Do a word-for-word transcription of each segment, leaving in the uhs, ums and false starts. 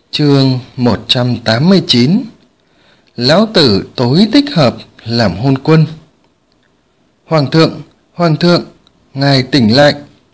Chương một trăm tám mươi chín. Lão tử tối thích hợp làm hôn quân. Hoàng thượng, hoàng thượng, ngài tỉnh lại.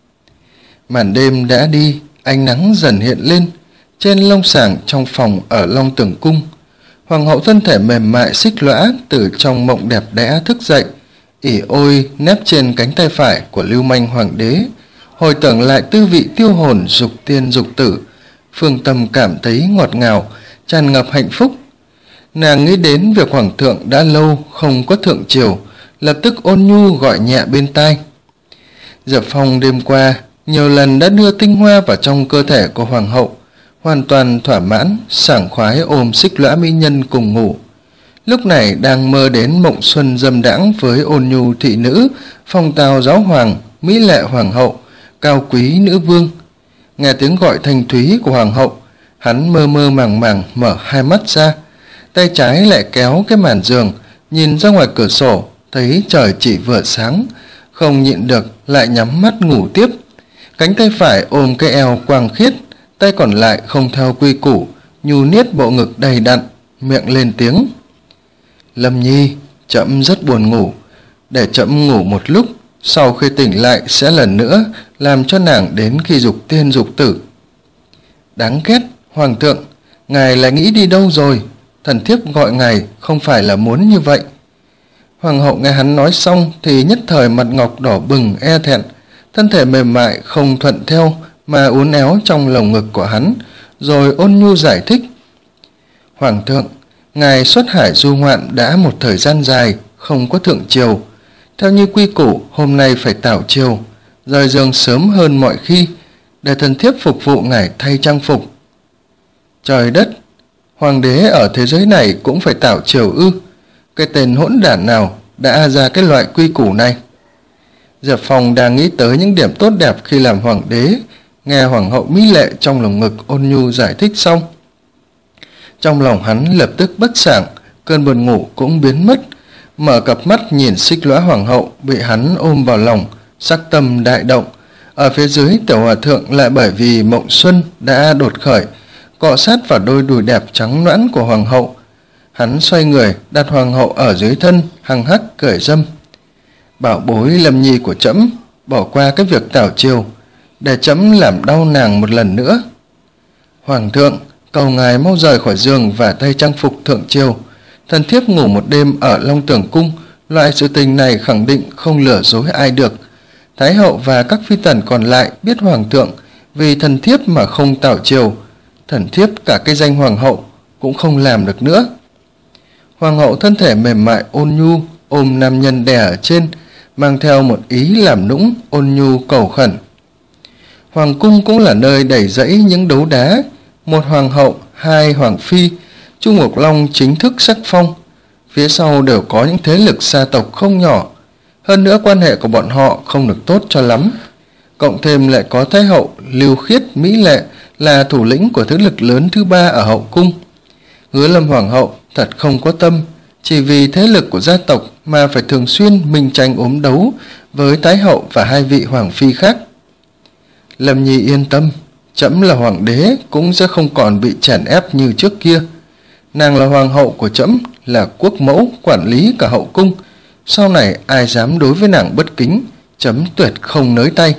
Màn đêm đã đi, ánh nắng dần hiện lên trên lông sàng trong phòng ở Long Tưởng cung. Hoàng hậu thân thể mềm mại xích lõa từ trong mộng đẹp đẽ thức dậy, ỉ ôi nép trên cánh tay phải của lưu manh hoàng đế, hồi tưởng lại tư vị tiêu hồn dục tiên dục tử. Phương tâm cảm thấy ngọt ngào, tràn ngập hạnh phúc. Nàng nghĩ đến việc hoàng thượng đã lâu không có thượng triều, lập tức ôn nhu gọi nhẹ bên tai. Diệp Phong đêm qua nhiều lần đã đưa tinh hoa vào trong cơ thể của hoàng hậu, hoàn toàn thỏa mãn, sảng khoái ôm xích lõa mỹ nhân cùng ngủ. Lúc này đang mơ đến mộng xuân dâm đãng với ôn nhu thị nữ, phong tào giáo hoàng, mỹ lệ hoàng hậu, cao quý nữ vương. Nghe tiếng gọi thanh thúy của hoàng hậu, hắn mơ mơ màng màng mở hai mắt ra, tay trái lại kéo cái màn giường, nhìn ra ngoài cửa sổ, thấy trời chỉ vừa sáng, không nhịn được lại nhắm mắt ngủ tiếp. Cánh tay phải ôm cái eo quàng khiết, tay còn lại không theo quy củ, nhu niết bộ ngực đầy đặn, miệng lên tiếng: Lâm Nhi, trẫm rất buồn ngủ, để trẫm ngủ một lúc, sau khi tỉnh lại sẽ lần nữa làm cho nàng đến khi dục tiên dục tử. Đáng ghét, hoàng thượng, ngài lại nghĩ đi đâu rồi? Thần thiếp gọi ngài không phải là muốn như vậy. Hoàng hậu nghe hắn nói xong thì nhất thời mặt ngọc đỏ bừng e thẹn, thân thể mềm mại không thuận theo mà uốn éo trong lồng ngực của hắn, rồi ôn nhu giải thích: Hoàng thượng, ngài xuất hải du ngoạn đã một thời gian dài, không có thượng triều. Theo như quy củ, hôm nay phải tảo triều, rời giường sớm hơn mọi khi, để thần thiếp phục vụ ngài thay trang phục. Trời đất, hoàng đế ở thế giới này cũng phải tảo triều ư? Cái tên hỗn đản nào đã ra cái loại quy củ này? Diệp Phong đang nghĩ tới những điểm tốt đẹp khi làm hoàng đế, nghe hoàng hậu mỹ lệ trong lồng ngực ôn nhu giải thích xong, trong lòng hắn lập tức bất sảng, cơn buồn ngủ cũng biến mất. Mở cặp mắt nhìn xích lõa hoàng hậu bị hắn ôm vào lòng, sắc tâm đại động. Ở phía dưới tiểu hòa thượng lại bởi vì mộng xuân đã đột khởi, cọ sát vào đôi đùi đẹp trắng nõn của hoàng hậu. Hắn xoay người đặt hoàng hậu ở dưới thân, hằng hắc cười dâm: Bảo bối Lâm Nhi của trẫm, bỏ qua cái việc tảo triều, để trẫm làm đau nàng một lần nữa. Hoàng thượng, cầu ngài mau rời khỏi giường và thay trang phục thượng triều. Thần thiếp ngủ một đêm ở Long Tưởng cung, loại sự tình này khẳng định không lừa dối ai được. Thái hậu và các phi tần còn lại biết hoàng thượng vì thần thiếp mà không tảo triều, thần thiếp cả cái danh hoàng hậu cũng không làm được nữa. Hoàng hậu thân thể mềm mại ôn nhu ôm nam nhân đè ở trên, mang theo một ý làm nũng ôn nhu cầu khẩn. Hoàng cung cũng là nơi đầy rẫy những đấu đá, một hoàng hậu, hai hoàng phi, Chu Ngọc Long chính thức sắc phong, phía sau đều có những thế lực gia tộc không nhỏ. Hơn nữa quan hệ của bọn họ không được tốt cho lắm, cộng thêm lại có thái hậu Lưu Khiết mỹ lệ là thủ lĩnh của thế lực lớn thứ ba ở hậu cung. Hứa Lâm hoàng hậu thật không có tâm, chỉ vì thế lực của gia tộc mà phải thường xuyên minh tranh ốm đấu với thái hậu và hai vị hoàng phi khác. Lâm Nhi yên tâm, trẫm là hoàng đế cũng sẽ không còn bị chèn ép như trước kia. Nàng là hoàng hậu của trẫm, là quốc mẫu quản lý cả hậu cung, sau này ai dám đối với nàng bất kính, trẫm tuyệt không nới tay.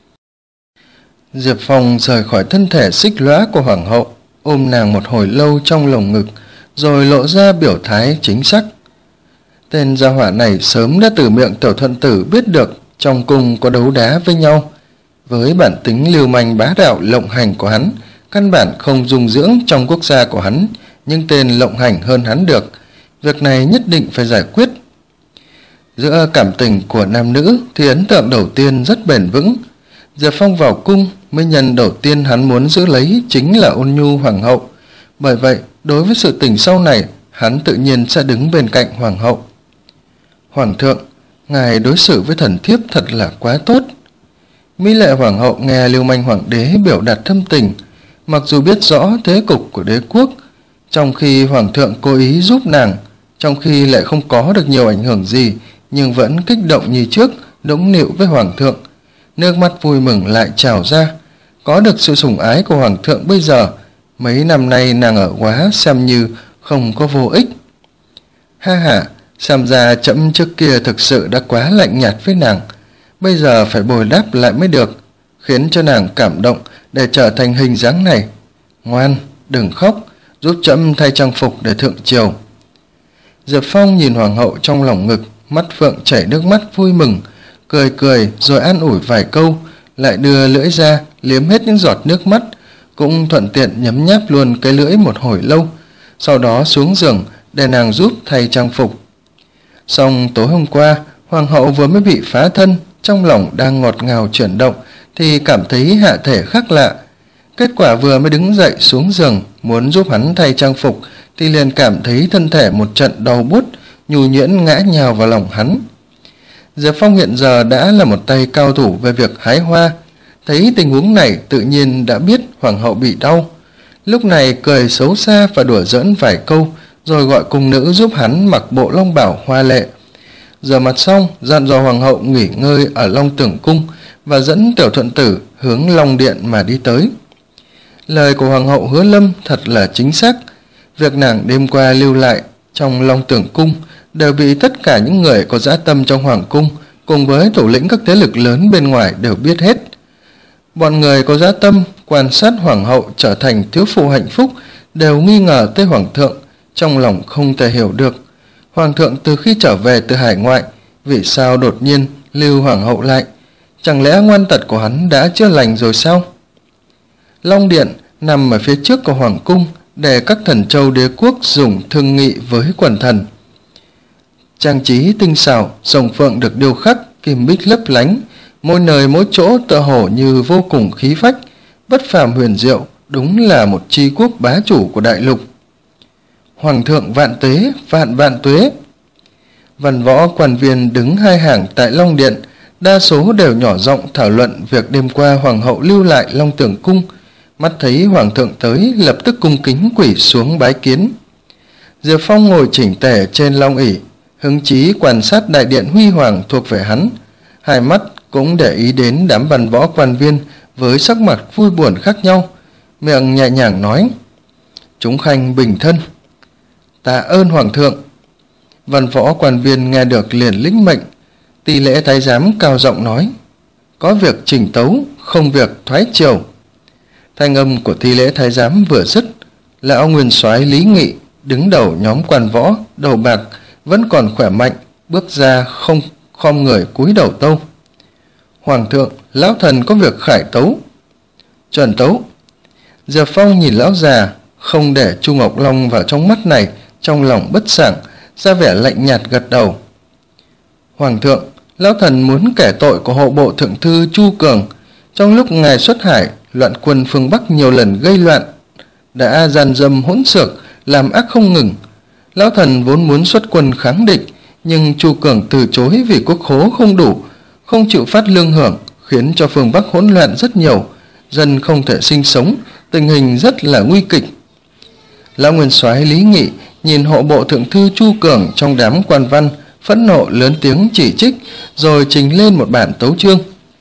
Diệp Phong rời khỏi thân thể xích lõa của hoàng hậu, ôm nàng một hồi lâu trong lồng ngực, rồi lộ ra biểu thái chính xác. Tên gia hỏa này sớm đã từ miệng tiểu thuận tử biết được trong cung có đấu đá với nhau. Với bản tính lưu manh bá đạo lộng hành của hắn, căn bản không dung dưỡng trong quốc gia của hắn nhưng tên lộng hành hơn hắn được. Việc này nhất định phải giải quyết. Giữa cảm tình của nam nữ thì ấn tượng đầu tiên rất bền vững. Diệp Phong vào cung, mỹ nhân đầu tiên hắn muốn giữ lấy chính là ôn nhu hoàng hậu. Bởi vậy, đối với sự tình sau này, hắn tự nhiên sẽ đứng bên cạnh hoàng hậu. Hoàng thượng, ngài đối xử với thần thiếp thật là quá tốt. Mỹ lệ hoàng hậu nghe lưu manh hoàng đế biểu đạt thâm tình, mặc dù biết rõ thế cục của đế quốc, trong khi hoàng thượng cố ý giúp nàng, trong khi lại không có được nhiều ảnh hưởng gì, nhưng vẫn kích động như trước, nũng nịu với hoàng thượng. Nước mắt vui mừng lại trào ra. Có được sự sủng ái của hoàng thượng bây giờ, mấy năm nay nàng ở Quá xem như không có vô ích. Ha ha, xem ra trẫm trước kia thực sự đã quá lạnh nhạt với nàng, bây giờ phải bồi đáp lại mới được, khiến cho nàng cảm động để trở thành hình dáng này. Ngoan, đừng khóc, giúp trẫm thay trang phục để thượng triều. Diệp Phong nhìn hoàng hậu trong lòng ngực, mắt phượng chảy nước mắt vui mừng, cười cười rồi an ủi vài câu, lại đưa lưỡi ra liếm hết những giọt nước mắt, cũng thuận tiện nhấm nháp luôn cái lưỡi một hồi lâu, sau đó xuống giường để nàng giúp thay trang phục. Xong tối hôm qua, hoàng hậu vừa mới bị phá thân, trong lòng đang ngọt ngào chuyển động thì cảm thấy hạ thể khác lạ. Kết quả vừa mới đứng dậy xuống giường muốn giúp hắn thay trang phục thì liền cảm thấy thân thể một trận đau buốt, nhu nhuyễn ngã nhào vào lòng hắn. Diệp Phong hiện giờ đã là một tay cao thủ về việc hái hoa, thấy tình huống này tự nhiên đã biết hoàng hậu bị đau. Lúc này cười xấu xa và đùa giỡn vài câu, rồi gọi cung nữ giúp hắn mặc bộ long bào hoa lệ. Rửa mặt xong, dặn dò hoàng hậu nghỉ ngơi ở Long Tưởng cung và dẫn Tiểu Thuận Tử hướng Long Điện mà đi tới. Lời của hoàng hậu Hứa Lâm thật là chính xác. Việc nàng đêm qua lưu lại trong Long Tưởng cung đều bị tất cả những người có dã tâm trong hoàng cung cùng với thủ lĩnh các thế lực lớn bên ngoài đều biết hết. Bọn người có dã tâm quan sát hoàng hậu trở thành thiếu phụ hạnh phúc đều nghi ngờ tới hoàng thượng, trong lòng không thể hiểu được hoàng thượng từ khi trở về từ hải ngoại vì sao đột nhiên lưu hoàng hậu lại, chẳng lẽ ngoan tật của hắn đã chữa lành rồi sao? Long Điện nằm ở phía trước của hoàng cung để các thần châu đế quốc dùng thương nghị với quần thần. Trang trí tinh xảo, rồng phượng được điêu khắc kim bích lấp lánh, mỗi nơi mỗi chỗ tựa hồ như vô cùng khí phách, bất phàm huyền diệu, đúng là một chi quốc bá chủ của đại lục. Hoàng thượng vạn tuế, vạn vạn tuế. Văn võ quan viên đứng hai hàng tại Long Điện, đa số đều nhỏ giọng thảo luận việc đêm qua hoàng hậu lưu lại Long Tưởng cung. Mắt thấy hoàng thượng tới, lập tức cung kính quỳ xuống bái kiến. Diệp Phong ngồi chỉnh tề trên long ỷ, hứng chí quan sát đại điện huy hoàng thuộc về hắn, hai mắt cũng để ý đến đám văn võ quan viên với sắc mặt vui buồn khác nhau, miệng nhẹ nhàng nói: "Chúng khanh bình thân." "Tạ ơn hoàng thượng." Văn võ quan viên nghe được liền lĩnh mệnh. Tỷ lễ thái giám cao giọng nói: "Có việc chỉnh tấu, không việc thoái triều." Thanh âm của thi lễ thái giám vừa dứt, lão nguyên soái Lý Nghị đứng đầu nhóm quan võ đầu bạc vẫn còn khỏe mạnh bước ra, không khom người cúi đầu tâu: "Hoàng thượng, lão thần có việc khải tấu." "Chuẩn tấu." Diệp Phong nhìn lão già, không để Chu Ngọc Long vào trong mắt này, trong lòng bất sảng, ra vẻ lạnh nhạt gật đầu. "Hoàng thượng, lão thần muốn kể tội của hộ bộ thượng thư Chu Cường. Trong lúc ngài xuất hải, loạn quân phương Bắc nhiều lần gây loạn, đã gian dâm hỗn xược, làm ác không ngừng. Lão thần vốn muốn xuất quân kháng địch, nhưng Chu Cường từ chối vì quốc khố không đủ, không chịu phát lương hưởng, khiến cho phương Bắc hỗn loạn rất nhiều, dân không thể sinh sống, tình hình rất là nguy kịch." Lão nguyên soái Lý Nghị nhìn hộ bộ thượng thư Chu Cường trong đám quan văn, phẫn nộ lớn tiếng chỉ trích, rồi trình lên một bản tấu chương.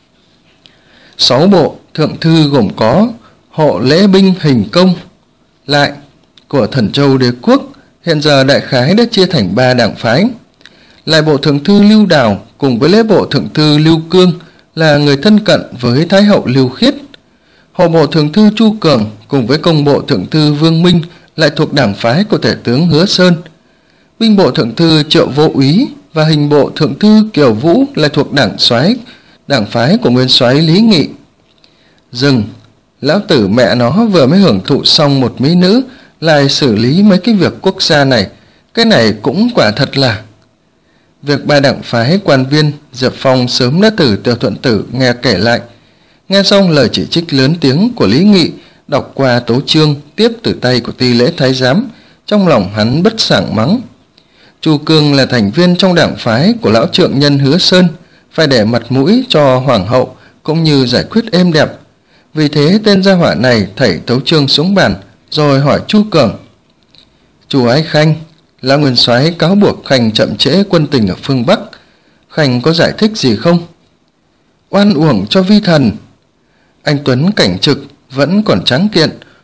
Sáu bộ thượng thư gồm có hộ lễ binh hình công lại của thần châu đế quốc, hiện giờ đại khái đã chia thành ba đảng phái. Lại bộ thượng thư Lưu Đào cùng với lễ bộ thượng thư Lưu Cương là người thân cận với thái hậu Lưu Khiết. Hộ bộ thượng thư Chu Cường cùng với công bộ thượng thư Vương Minh lại thuộc đảng phái của tể tướng Hứa Sơn. Binh bộ thượng thư Triệu Vô Úy và hình bộ thượng thư Kiều Vũ lại thuộc đảng soái đảng phái của nguyên soái Lý Nghị. Dừng, lão tử mẹ nó vừa mới hưởng thụ xong một mỹ nữ, lại xử lý mấy cái việc quốc gia này, cái này cũng quả thật là... Việc ba đảng phái quan viên, Diệp Phong sớm đã từ Tiểu Thuận Tử nghe kể lại. Nghe xong lời chỉ trích lớn tiếng của Lý Nghị, đọc qua tấu chương tiếp từ tay của ty lễ thái giám, trong lòng hắn bất sảng mắng: Chu Cương là thành viên trong đảng phái của lão trượng nhân Hứa Sơn, phải để mặt mũi cho hoàng hậu cũng như giải quyết êm đẹp. Vì thế tên gia hỏa này thảy tấu chương xuống bàn, rồi hỏi Chu Cường: "Chu ái khanh, lão nguyên soái cáo buộc khanh chậm trễ quân tình ở phương Bắc, khanh có giải thích gì không?" "Oan uổng cho vi thần." Anh tuấn cảnh trực vẫn còn tráng kiện,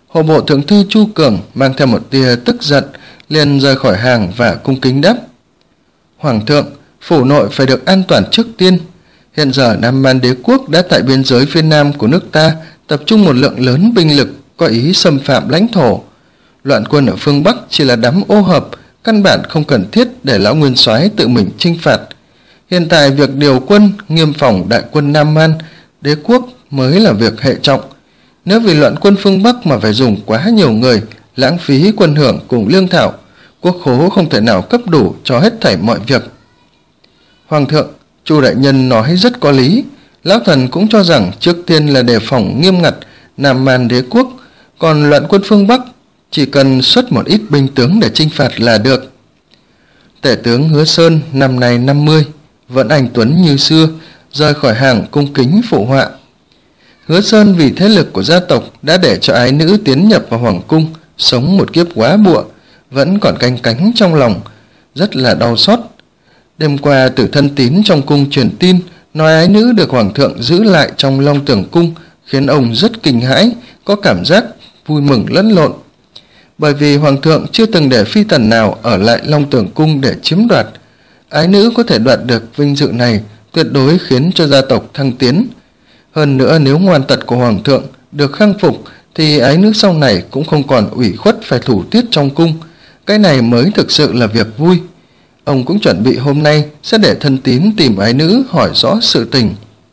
Hộ bộ thượng thư Chu Cường mang theo một tia tức giận, liền rời khỏi hàng và cung kính đáp: Hoàng thượng, phủ nội phải được an toàn trước tiên. Hiện giờ Nam Man đế quốc đã tại biên giới phía nam của nước ta tập trung một lượng lớn binh lực có ý xâm phạm lãnh thổ. Loạn quân ở phương Bắc chỉ là đám ô hợp, căn bản không cần thiết để lão nguyên soái tự mình chinh phạt. Hiện tại việc điều quân nghiêm phòng đại quân Nam Man đế quốc mới là việc hệ trọng. Nếu vì loạn quân phương Bắc mà phải dùng quá nhiều người, lãng phí quân hưởng cùng lương thảo, quốc khố không thể nào cấp đủ cho hết thảy mọi việc. Hoàng thượng, Chu đại nhân nói rất có lý. Lão thần cũng cho rằng trước tiên là đề phòng nghiêm ngặt Nam Man đế quốc, còn loạn quân phương Bắc chỉ cần xuất một ít binh tướng để chinh phạt là được. Tể tướng Hứa Sơn năm nay năm mươi, vẫn anh tuấn như xưa, rời khỏi hàng cung kính phụ họa. Hứa Sơn vì thế lực của gia tộc đã để cho ái nữ tiến nhập vào hoàng cung, sống một kiếp quá bụa, vẫn còn canh cánh trong lòng, rất là đau xót. Đêm qua Tử Thân Tín trong cung truyền tin nói ái nữ được hoàng thượng giữ lại trong Long Tưởng cung, khiến ông rất kinh hãi, có cảm giác vui mừng lẫn lộn. Bởi vì hoàng thượng chưa từng để phi tần nào ở lại Long Tưởng cung để chiếm đoạt, ái nữ có thể đoạt được vinh dự này tuyệt đối khiến cho gia tộc thăng tiến. Hơn nữa, nếu ngoan tật của hoàng thượng được khang phục thì ái nữ sau này cũng không còn ủy khuất phải thủ tiết trong cung. Cái này mới thực sự là việc vui. Ông cũng chuẩn bị hôm nay sẽ để Thân Tín tìm ái nữ hỏi rõ sự tình.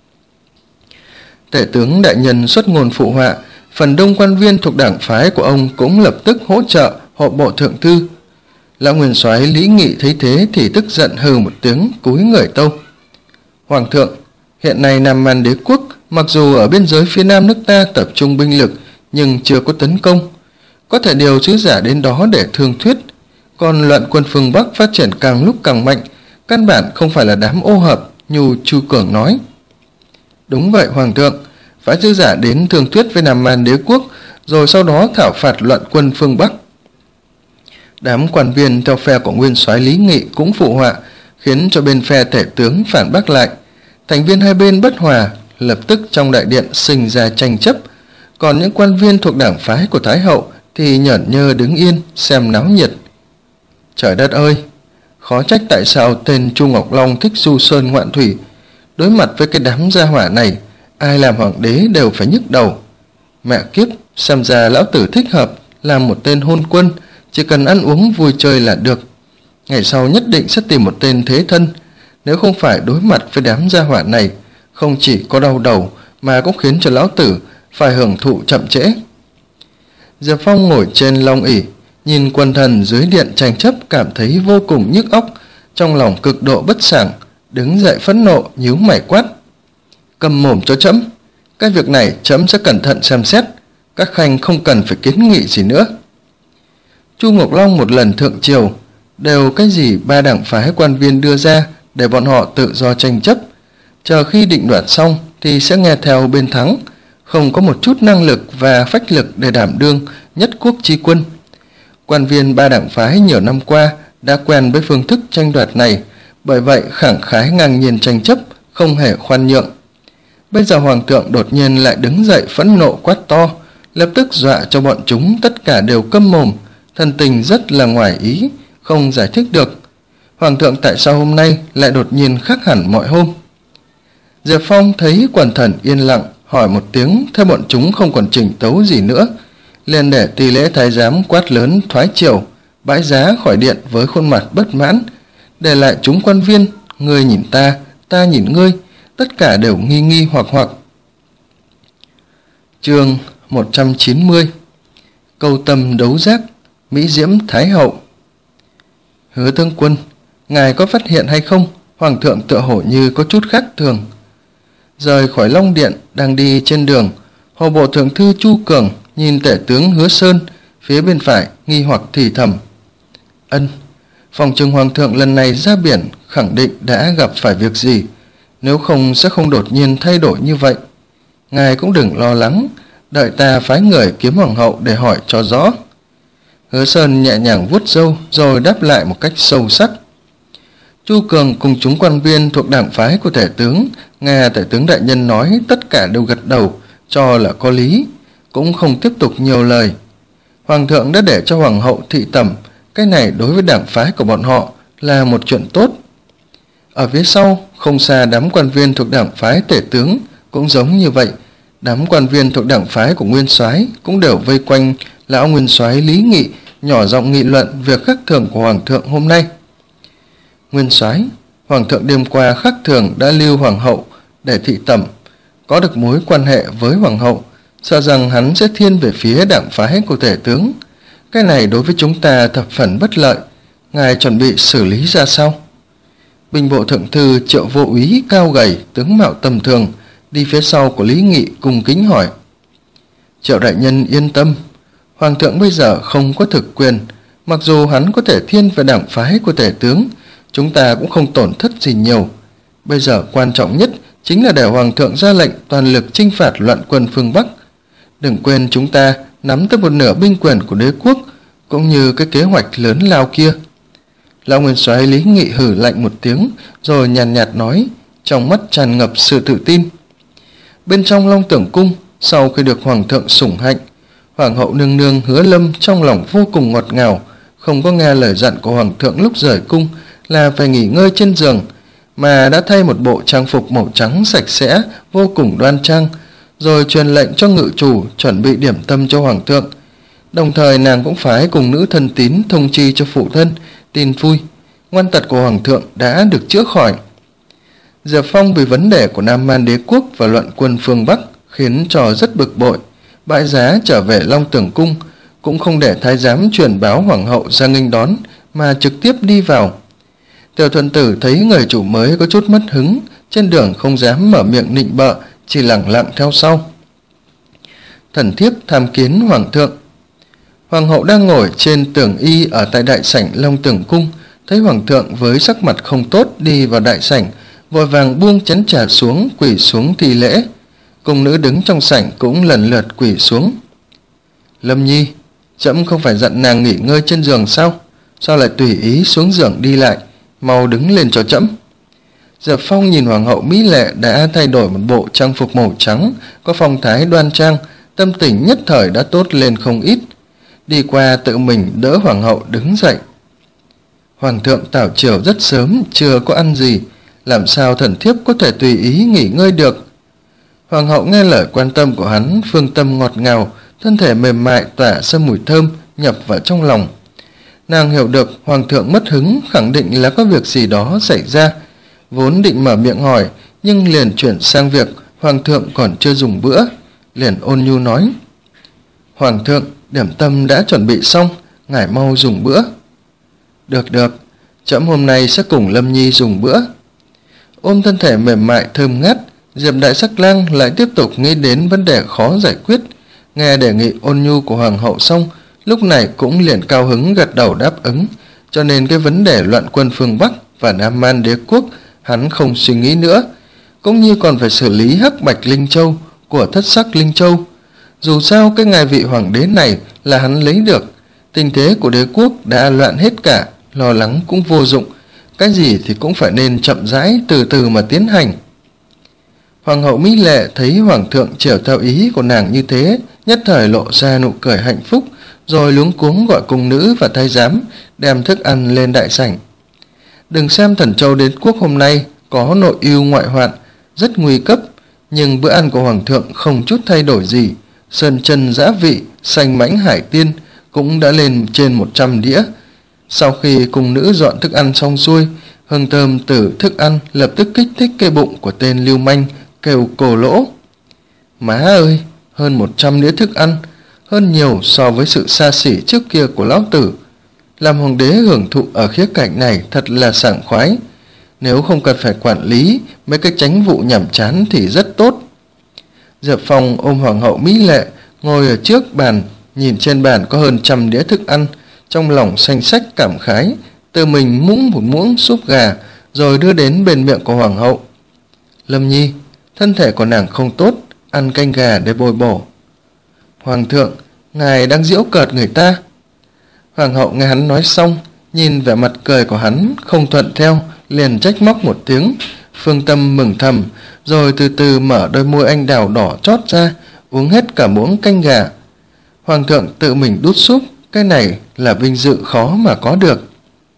Tể tướng đại nhân xuất ngôn phụ họa, phần đông quan viên thuộc đảng phái của ông cũng lập tức hỗ trợ hộ bộ thượng thư. Lão nguyên soái Lý Nghị thấy thế thì tức giận hừ một tiếng, cúi người tâu: Hoàng thượng, hiện nay Nam Man đế quốc mặc dù ở biên giới phía nam nước ta tập trung binh lực nhưng chưa có tấn công, có thể điều sứ giả đến đó để thương thuyết. Còn loạn quân phương Bắc phát triển càng lúc càng mạnh, căn bản không phải là đám ô hợp như Chu Cường nói. Đúng vậy hoàng thượng, phái sứ giả đến thương thuyết với Nam Man đế quốc, rồi sau đó thảo phạt loạn quân phương Bắc. Đám quan viên theo phe của nguyên soái Lý Nghị cũng phụ họa, khiến cho bên phe tể tướng phản bác lại. Thành viên hai bên bất hòa, lập tức trong đại điện sinh ra tranh chấp. Còn những quan viên thuộc đảng phái của Thái hậu thì nhởn nhơ đứng yên xem náo nhiệt. Trời đất ơi, khó trách tại sao tên Chu Ngọc Long thích du sơn ngoạn thủy. Đối mặt với cái đám gia hỏa này, ai làm hoàng đế đều phải nhức đầu. Mẹ kiếp, xem ra lão tử thích hợp làm một tên hôn quân, chỉ cần ăn uống vui chơi là được. Ngày sau nhất định sẽ tìm một tên thế thân. Nếu không phải đối mặt với đám gia hỏa này, không chỉ có đau đầu mà cũng khiến cho lão tử phải hưởng thụ chậm trễ. Diệp Phong ngồi trên long ỷ, nhìn quần thần dưới điện tranh chấp cảm thấy vô cùng nhức óc, trong lòng cực độ bất sảng, đứng dậy phẫn nộ nhíu mày quát: Cầm mồm cho trẫm, cái việc này trẫm sẽ cẩn thận xem xét, các khanh không cần phải kiến nghị gì nữa. Chu Ngọc Long một lần thượng triều đều cái gì ba đảng phái quan viên đưa ra để bọn họ tự do tranh chấp, chờ khi định đoạt xong thì sẽ nghe theo bên thắng, không có một chút năng lực và phách lực để đảm đương nhất quốc chi quân. Quan viên ba đảng phái nhiều năm qua đã quen với phương thức tranh đoạt này, bởi vậy khẳng khái ngang nhiên tranh chấp, không hề khoan nhượng. Bây giờ hoàng thượng đột nhiên lại đứng dậy phẫn nộ quát to, lập tức dọa cho bọn chúng tất cả đều câm mồm, thần tình rất là ngoài ý, không giải thích được. Hoàng thượng tại sao hôm nay lại đột nhiên khác hẳn mọi hôm? Diệp Phong thấy quần thần yên lặng, hỏi một tiếng, thấy bọn chúng không còn chỉnh tấu gì nữa, liền để tỳ lễ thái giám quát lớn thoái triều, bãi giá khỏi điện với khuôn mặt bất mãn, để lại chúng quan viên, ngươi nhìn ta, ta nhìn ngươi, tất cả đều nghi nghi hoặc hoặc. Chương một trăm chín mươi. Câu tâm đấu giác, Mỹ Diễm Thái hậu. Hứa tướng quân, ngài có phát hiện hay không, hoàng thượng tựa hồ như có chút khác thường. Rời khỏi Long Điện, đang đi trên đường, hộ bộ thượng thư Chu Cường nhìn tể tướng Hứa Sơn phía bên phải, nghi hoặc thì thầm: Ân, phòng trừng hoàng thượng lần này ra biển khẳng định đã gặp phải việc gì, nếu không sẽ không đột nhiên thay đổi như vậy. Ngài cũng đừng lo lắng, đợi ta phái người kiếm hoàng hậu để hỏi cho rõ. Hứa Sơn nhẹ nhàng vuốt râu rồi đáp lại một cách sâu sắc. Chu Cường cùng chúng quan viên thuộc đảng phái của tể tướng nghe tể tướng đại nhân nói, tất cả đều gật đầu cho là có lý, cũng không tiếp tục nhiều lời, Hoàng thượng đã để cho hoàng hậu thị tẩm, cái này đối với đảng phái của bọn họ là một chuyện tốt. Ở phía sau, không xa đám quan viên thuộc đảng phái Tể tướng cũng giống như vậy. Đám quan viên thuộc đảng phái của Nguyên Soái cũng đều vây quanh lão Nguyên Soái Lý Nghị, nhỏ giọng nghị luận việc khắc thường của hoàng thượng hôm nay. Nguyên Soái, hoàng thượng đêm qua khắc thường đã lưu hoàng hậu để thị tẩm, có được mối quan hệ với hoàng hậu, sợ rằng hắn sẽ thiên về phía đảng phái của Tể tướng. Cái này đối với chúng ta thập phần bất lợi, ngài chuẩn bị xử lý ra sao? Binh bộ thượng thư Triệu Vô Úy cao gầy, tướng mạo tầm thường, đi phía sau của Lý Nghị cung kính hỏi. Triệu đại nhân yên tâm, hoàng thượng bây giờ không có thực quyền, mặc dù hắn có thể thiên về đảng phái của Tể tướng, chúng ta cũng không tổn thất gì nhiều. Bây giờ quan trọng nhất chính là để hoàng thượng ra lệnh toàn lực chinh phạt loạn quân phương Bắc. Đừng quên chúng ta nắm tới một nửa binh quyền của đế quốc, cũng như cái kế hoạch lớn lao kia. Lão Nguyên Soái Lý Nghị hử lạnh một tiếng, rồi nhàn nhạt, nhạt nói, trong mắt tràn ngập sự tự tin. Bên trong Long Tưởng cung, sau khi được hoàng thượng sủng hạnh, hoàng hậu nương nương Hứa Lâm trong lòng vô cùng ngọt ngào, không có nghe lời dặn của hoàng thượng lúc rời cung là phải nghỉ ngơi trên giường, mà đã thay một bộ trang phục màu trắng sạch sẽ, vô cùng đoan trang, rồi truyền lệnh cho ngự chủ chuẩn bị điểm tâm cho hoàng thượng. Đồng thời nàng cũng phái cùng nữ thân tín thông chi cho phụ thân tin vui, ngoan tật của hoàng thượng đã được chữa khỏi. Diệp Phong vì vấn đề của Nam Man đế quốc và loạn quân phương Bắc khiến cho rất bực bội, bãi giá trở về Long Tưởng cung, cũng không để thái giám truyền báo hoàng hậu ra nghênh đón, mà trực tiếp đi vào. Tiểu Thuần Tử thấy người chủ mới có chút mất hứng, trên đường không dám mở miệng nịnh bợ, chỉ lẳng lặng theo sau. Thần thiếp tham kiến hoàng thượng. Hoàng hậu đang ngồi trên tường y ở tại đại sảnh Long Tưởng cung, thấy hoàng thượng với sắc mặt không tốt đi vào đại sảnh, vội vàng buông chén trà xuống, quỳ xuống thi lễ. Cung nữ đứng trong sảnh cũng lần lượt quỳ xuống. Lâm Nhi, trẫm không phải dặn nàng nghỉ ngơi trên giường sao? Sao lại tùy ý xuống giường đi lại? Mau đứng lên cho trẫm. Diệp Phong nhìn hoàng hậu mỹ lệ đã thay đổi một bộ trang phục màu trắng, có phong thái đoan trang, tâm tình nhất thời đã tốt lên không ít. Đi qua tự mình đỡ hoàng hậu đứng dậy. Hoàng thượng tảo triều rất sớm, chưa có ăn gì, làm sao thần thiếp có thể tùy ý nghỉ ngơi được? Hoàng hậu nghe lời quan tâm của hắn, phương tâm ngọt ngào, thân thể mềm mại tỏa ra mùi thơm nhập vào trong lòng. Nàng hiểu được hoàng thượng mất hứng, khẳng định là có việc gì đó xảy ra, vốn định mở miệng hỏi, nhưng liền chuyển sang việc hoàng thượng còn chưa dùng bữa, liền ôn nhu nói: Hoàng thượng, điểm tâm đã chuẩn bị xong, ngài mau dùng bữa. Được được, trẫm hôm nay sẽ cùng Lâm Nhi dùng bữa. Ôm thân thể mềm mại thơm ngát, Diệp Đại Sắc Lang lại tiếp tục nghĩ đến vấn đề khó giải quyết. Nghe đề nghị ôn nhu của hoàng hậu xong, lúc này cũng liền cao hứng gật đầu đáp ứng, cho nên cái vấn đề loạn quân phương Bắc và Nam Man đế quốc hắn không suy nghĩ nữa, cũng như còn phải xử lý Hắc Bạch Linh Châu của Thất Sắc Linh Châu. Dù sao cái ngài vị hoàng đế này là hắn lấy được, tình thế của đế quốc đã loạn hết cả, lo lắng cũng vô dụng, cái gì thì cũng phải nên chậm rãi từ từ mà tiến hành. Hoàng hậu mỹ lệ thấy hoàng thượng chiều theo ý của nàng như thế, nhất thời lộ ra nụ cười hạnh phúc, rồi luống cuống gọi cung nữ và thái giám đem thức ăn lên đại sảnh. Đừng xem Thần Châu đế quốc hôm nay có nội ưu ngoại hoạn, rất nguy cấp, nhưng bữa ăn của hoàng thượng không chút thay đổi gì. Sơn chân giã vị, xanh mãnh hải tiên cũng đã lên trên một trăm đĩa. Sau khi cung nữ dọn thức ăn xong xuôi, hương thơm từ thức ăn lập tức kích thích cái bụng của tên lưu manh, kêu cổ lỗ. Má ơi, hơn một trăm đĩa thức ăn, hơn nhiều so với sự xa xỉ trước kia của lão tử. Làm hoàng đế hưởng thụ ở khía cạnh này thật là sảng khoái. Nếu không cần phải quản lý mấy cái chánh vụ nhảm chán thì rất tốt. Diệp Phong ôm hoàng hậu mỹ lệ, ngồi ở trước bàn, nhìn trên bàn có hơn trăm đĩa thức ăn, trong lòng xanh xách cảm khái, tự mình muỗng một muỗng súp gà, rồi đưa đến bên miệng của hoàng hậu. Lâm Nhi, thân thể của nàng không tốt, ăn canh gà để bồi bổ. Hoàng thượng, ngài đang giễu cợt người ta. Hoàng hậu nghe hắn nói xong, nhìn vẻ mặt cười của hắn không thuận theo, liền trách móc một tiếng. Phương Tâm mừng thầm, rồi từ từ mở đôi môi anh đào đỏ chót ra, uống hết cả muỗng canh gà. Hoàng thượng tự mình đút súp, cái này là vinh dự khó mà có được.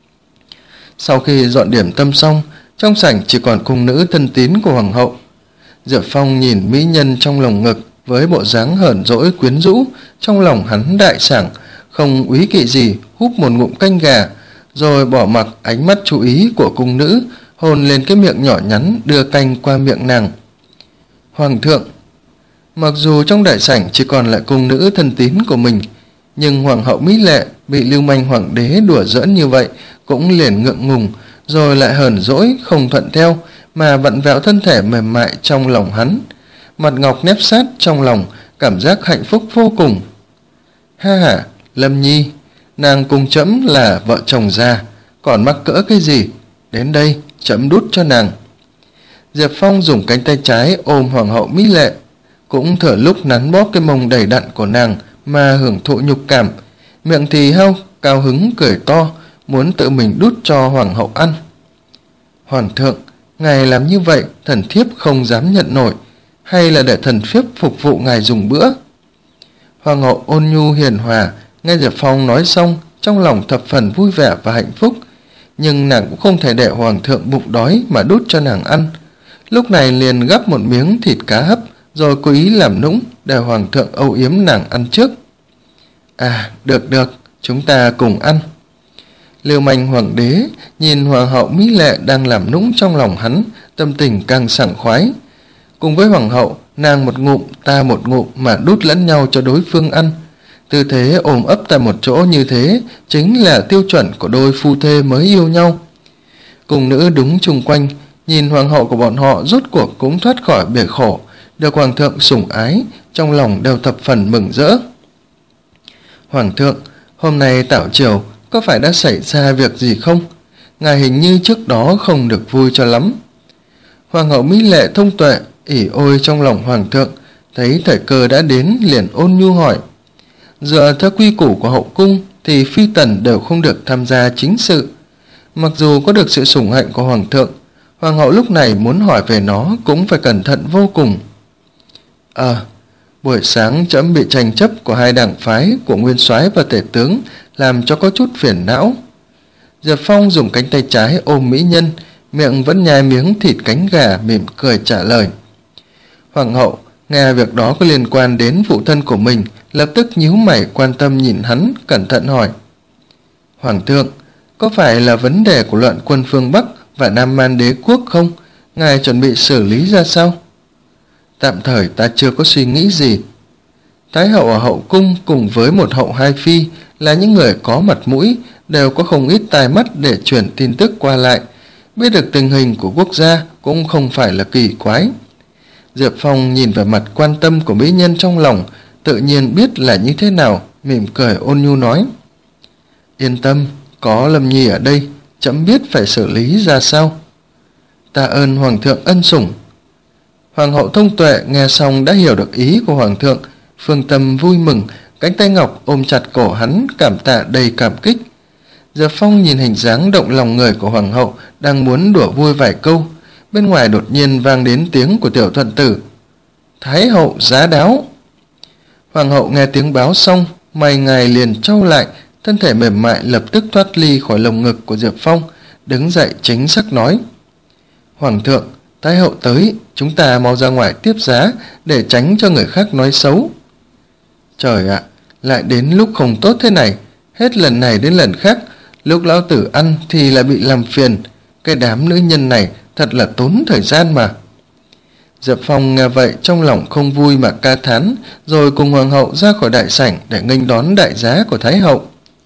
Sau khi dọn điểm tâm xong, trong sảnh chỉ còn cung nữ thân tín của hoàng hậu. Diệp Phong nhìn mỹ nhân trong lồng ngực với bộ dáng hờn dỗi quyến rũ, trong lòng hắn đại sảng, không úy kỵ gì, húp một ngụm canh gà, rồi bỏ mặc ánh mắt chú ý của cung nữ, hôn lên cái miệng nhỏ nhắn đưa canh qua miệng nàng. Hoàng thượng. Mặc dù trong đại sảnh chỉ còn lại cung nữ thân tín của mình, nhưng hoàng hậu mỹ lệ bị lưu manh hoàng đế đùa giỡn như vậy cũng liền ngượng ngùng, rồi lại hờn dỗi không thuận theo mà vặn vẹo thân thể mềm mại trong lòng hắn, mặt ngọc nép sát trong lòng, cảm giác hạnh phúc vô cùng. Ha ha, Lâm Nhi, nàng cùng trẫm là vợ chồng già, còn mắc cỡ cái gì, đến đây trẫm đút cho nàng. Diệp Phong dùng cánh tay trái ôm hoàng hậu mỹ lệ, cũng thừa lúc nắn bóp cái mông đầy đặn của nàng mà hưởng thụ nhục cảm, miệng thì hao cao hứng cười to, muốn tự mình đút cho hoàng hậu ăn. Hoàng thượng, ngài làm như vậy thần thiếp không dám nhận nổi, hay là để thần thiếp phục vụ ngài dùng bữa? Hoàng hậu ôn nhu hiền hòa, nghe Diệp Phong nói xong, trong lòng thập phần vui vẻ và hạnh phúc, nhưng nàng cũng không thể để hoàng thượng bụng đói mà đút cho nàng ăn. Lúc này liền gắp một miếng thịt cá hấp, rồi cố ý làm nũng để hoàng thượng âu yếm nàng ăn trước. À, được được, chúng ta cùng ăn. Lưu manh hoàng đế nhìn hoàng hậu mỹ lệ đang làm nũng trong lòng hắn, tâm tình càng sảng khoái. Cùng với hoàng hậu, nàng một ngụm ta một ngụm mà đút lẫn nhau cho đối phương ăn. Tư thế ôm ấp tại một chỗ như thế chính là tiêu chuẩn của đôi phu thê mới yêu nhau. Cùng nữ đứng chung quanh, nhìn hoàng hậu của bọn họ rốt cuộc cũng thoát khỏi bể khổ, được hoàng thượng sủng ái, trong lòng đều thập phần mừng rỡ. Hoàng thượng, hôm nay tảo triều có phải đã xảy ra việc gì không? Ngài hình như trước đó không được vui cho lắm. Hoàng hậu mỹ lệ thông tuệ ỉ ôi trong lòng hoàng thượng, thấy thời cơ đã đến liền ôn nhu hỏi. Dựa theo quy củ của hậu cung thì phi tần đều không được tham gia chính sự. Mặc dù có được sự sủng hạnh của hoàng thượng, hoàng hậu lúc này muốn hỏi về nó cũng phải cẩn thận vô cùng. À, buổi sáng trẫm bị tranh chấp của hai đảng phái của nguyên soái và tể tướng làm cho có chút phiền não. Diệp Phong dùng cánh tay trái ôm mỹ nhân, miệng vẫn nhai miếng thịt cánh gà, mỉm cười trả lời. Hoàng hậu nghe việc đó có liên quan đến phụ thân của mình, lập tức nhíu mày quan tâm nhìn hắn, cẩn thận hỏi. Hoàng thượng, có phải là vấn đề của loạn quân phương Bắc và Nam Man đế quốc không? Ngài chuẩn bị xử lý ra sao? Tạm thời ta chưa có suy nghĩ gì. Thái hậu ở hậu cung cùng với một hậu hai phi là những người có mặt mũi, đều có không ít tai mắt để truyền tin tức qua lại, biết được tình hình của quốc gia cũng không phải là kỳ quái. Diệp Phong nhìn về mặt quan tâm của mỹ nhân trong lòng, tự nhiên biết là như thế nào, mỉm cười ôn nhu nói. Yên tâm, có Lâm Nhi ở đây, trẫm biết phải xử lý ra sao. Tạ ơn hoàng thượng ân sủng. Hoàng hậu thông tuệ nghe xong đã hiểu được ý của hoàng thượng, phương tâm vui mừng, cánh tay ngọc ôm chặt cổ hắn, cảm tạ đầy cảm kích. Diệp Phong nhìn hình dáng động lòng người của hoàng hậu, đang muốn đùa vui vài câu, bên ngoài đột nhiên vang đến tiếng của tiểu thuận tử. Thái hậu giá đáo. Hoàng hậu nghe tiếng báo xong, mày ngài liền trao lại, thân thể mềm mại lập tức thoát ly khỏi lồng ngực của Diệp Phong, đứng dậy chính xác nói. Hoàng thượng, Thái hậu tới, chúng ta mau ra ngoài tiếp giá để tránh cho người khác nói xấu. Trời ạ, lại đến lúc không tốt thế này, hết lần này đến lần khác, lúc lão tử ăn thì lại bị làm phiền, cái đám nữ nhân này thật là tốn thời gian mà. Diệp Phong nghe vậy trong lòng không vui mà ca thán, rồi cùng hoàng hậu ra khỏi đại sảnh để nghênh đón đại giá của Thái hậu.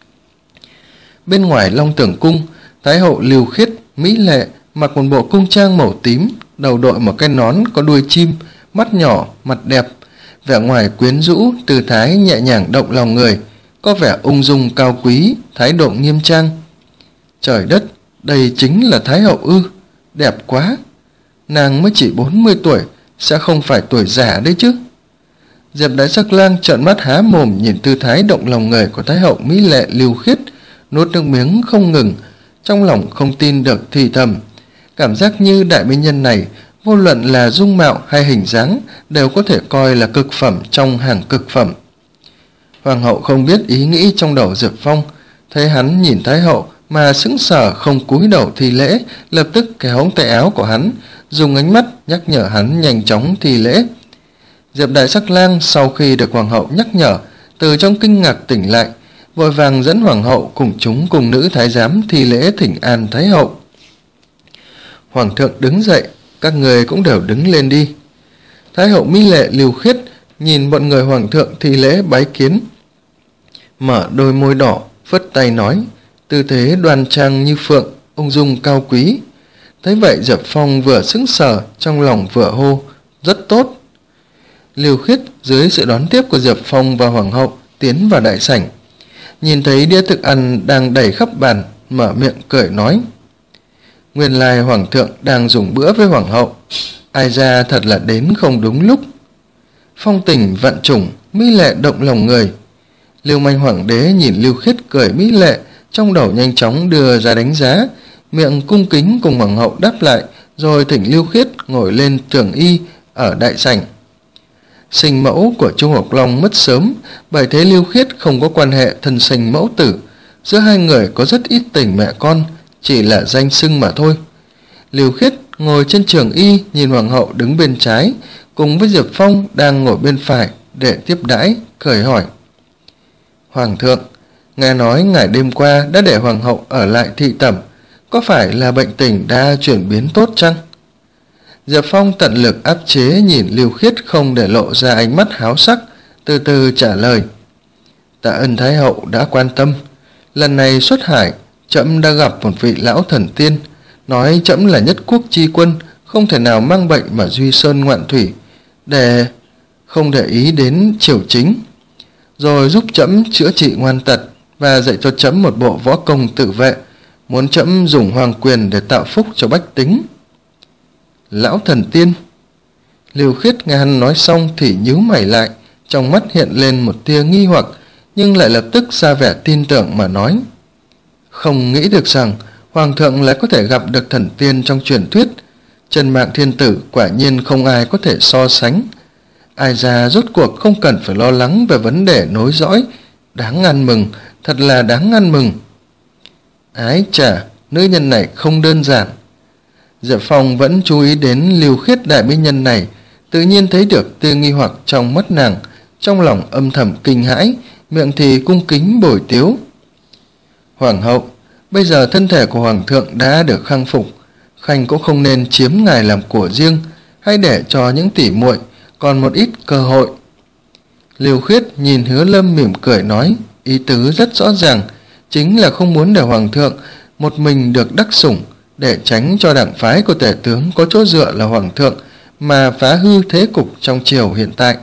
Bên ngoài Long Tưởng cung, Thái hậu Lưu Khiết mỹ lệ, mặc một bộ cung trang màu tím, đầu đội một cái nón có đuôi chim, mắt nhỏ, mặt đẹp, vẻ ngoài quyến rũ, tư thái nhẹ nhàng động lòng người, có vẻ ung dung cao quý, thái độ nghiêm trang. Trời đất, đây chính là Thái hậu ư? Đẹp quá. Nàng mới chỉ bốn mươi tuổi, sẽ không phải tuổi già đấy chứ? Diệp Đại Sắc Lang trợn mắt há mồm nhìn tư thái động lòng người của Thái hậu mỹ lệ Lưu Khiết, nuốt nước miếng không ngừng, trong lòng không tin được thì thầm, cảm giác như đại mỹ nhân này vô luận là dung mạo hay hình dáng đều có thể coi là cực phẩm trong hàng cực phẩm. Hoàng hậu không biết ý nghĩ trong đầu Diệp Phong, thấy hắn nhìn Thái hậu mà sững sờ không cúi đầu thi lễ, lập tức kéo tay áo của hắn, dùng ánh mắt nhắc nhở hắn nhanh chóng thi lễ. Diệp Đại Sắc Lang sau khi được hoàng hậu nhắc nhở, từ trong kinh ngạc tỉnh lại, vội vàng dẫn hoàng hậu cùng chúng cùng nữ thái giám thi lễ thỉnh an Thái hậu. Hoàng thượng đứng dậy, các người cũng đều đứng lên đi. Thái hậu mỹ lệ Lưu Khiết nhìn bọn người hoàng thượng thi lễ bái kiến, mở đôi môi đỏ, phất tay nói, tư thế đoan trang như phượng, ung dung cao quý. Thấy vậy Diệp Phong vừa sững sờ, trong lòng vừa hô, rất tốt. Lưu Khiết dưới sự đón tiếp của Diệp Phong và hoàng hậu tiến vào đại sảnh, nhìn thấy đĩa thức ăn đang đầy khắp bàn, mở miệng cười nói, nguyên lai hoàng thượng đang dùng bữa với hoàng hậu, ai ra thật là đến không đúng lúc. Phong tình vạn trùng, mỹ lệ động lòng người. Lưu Manh hoàng đế nhìn Lưu Khiết cười mỹ lệ, trong đầu nhanh chóng đưa ra đánh giá, miệng cung kính cùng hoàng hậu đáp lại, rồi thỉnh Lưu Khiết ngồi lên trường y ở đại sảnh. Sinh mẫu của Chu Ngọc Long mất sớm, bởi thế Lưu Khiết không có quan hệ thân sinh mẫu tử, giữa hai người có rất ít tình mẹ con, chỉ là danh xưng mà thôi. Lưu Khiết ngồi trên trường y, nhìn hoàng hậu đứng bên trái, cùng với Diệp Phong đang ngồi bên phải để tiếp đãi, cười hỏi, hoàng thượng, nghe nói ngài đêm qua đã để hoàng hậu ở lại thị tẩm, có phải là bệnh tình đã chuyển biến tốt chăng? Diệp Phong tận lực áp chế nhìn Lưu Khiết không để lộ ra ánh mắt háo sắc, từ từ trả lời, tạ ơn Thái hậu đã quan tâm. Lần này xuất hải, trẫm đã gặp một vị lão thần tiên, nói trẫm là nhất quốc chi quân, không thể nào mang bệnh mà duy sơn ngoạn thủy, để không để ý đến triều chính, rồi giúp trẫm chữa trị ngoan tật và dạy cho trẫm một bộ võ công tự vệ, muốn trẫm dùng hoàng quyền để tạo phúc cho bách tính. Lão thần tiên. Lưu Khiết nghe hắn nói xong thì nhíu mày lại, trong mắt hiện lên một tia nghi hoặc, nhưng lại lập tức ra vẻ tin tưởng mà nói, không nghĩ được rằng hoàng thượng lại có thể gặp được thần tiên trong truyền thuyết. Chân mạng thiên tử quả nhiên không ai có thể so sánh. Ai ra rốt cuộc không cần phải lo lắng về vấn đề nối dõi. Đáng ăn mừng, thật là đáng ăn mừng. Ái chà, nữ nhân này không đơn giản. Diệp Phong vẫn chú ý đến Lưu Khiết đại mỹ nhân này, tự nhiên thấy được tia nghi hoặc trong mắt nàng, trong lòng âm thầm kinh hãi, miệng thì cung kính bồi tiếu. Hoàng hậu, bây giờ thân thể của hoàng thượng đã được khang phục, khanh cũng không nên chiếm ngài làm của riêng, hãy để cho những tỷ muội còn một ít cơ hội. Lưu Khiết nhìn Hứa Lâm mỉm cười nói, ý tứ rất rõ ràng, chính là không muốn để hoàng thượng một mình được đắc sủng, để tránh cho đảng phái của tể tướng có chỗ dựa là hoàng thượng mà phá hư thế cục trong triều hiện tại.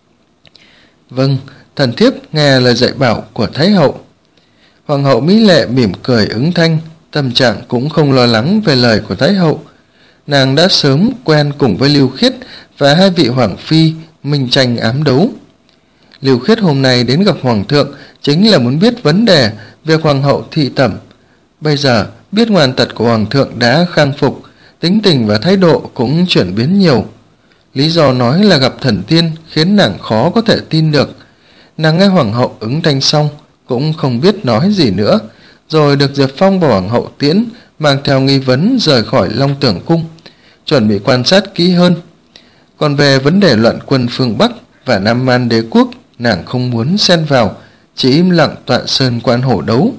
Vâng, thần thiếp nghe lời dạy bảo của Thái hậu. Hoàng hậu mỹ lệ mỉm cười ứng thanh, tâm trạng cũng không lo lắng về lời của Thái hậu. Nàng đã sớm quen cùng với Lưu Khiết và hai vị hoàng phi minh tranh ám đấu. Lưu Khiết hôm nay đến gặp hoàng thượng chính là muốn biết vấn đề việc hoàng hậu thị tẩm. Bây giờ biết ngoan tật của hoàng thượng đã khang phục, tính tình và thái độ cũng chuyển biến nhiều. Lý do nói là gặp thần tiên khiến nàng khó có thể tin được. Nàng nghe hoàng hậu ứng thanh xong cũng không biết nói gì nữa, rồi được Diệp Phong và hoàng hậu tiễn, mang theo nghi vấn rời khỏi Long Tưởng cung, chuẩn bị quan sát kỹ hơn. Còn về vấn đề loạn quân phương Bắc và Nam Man đế quốc, nàng không muốn xen vào, chỉ im lặng tọa sơn quan hổ đấu.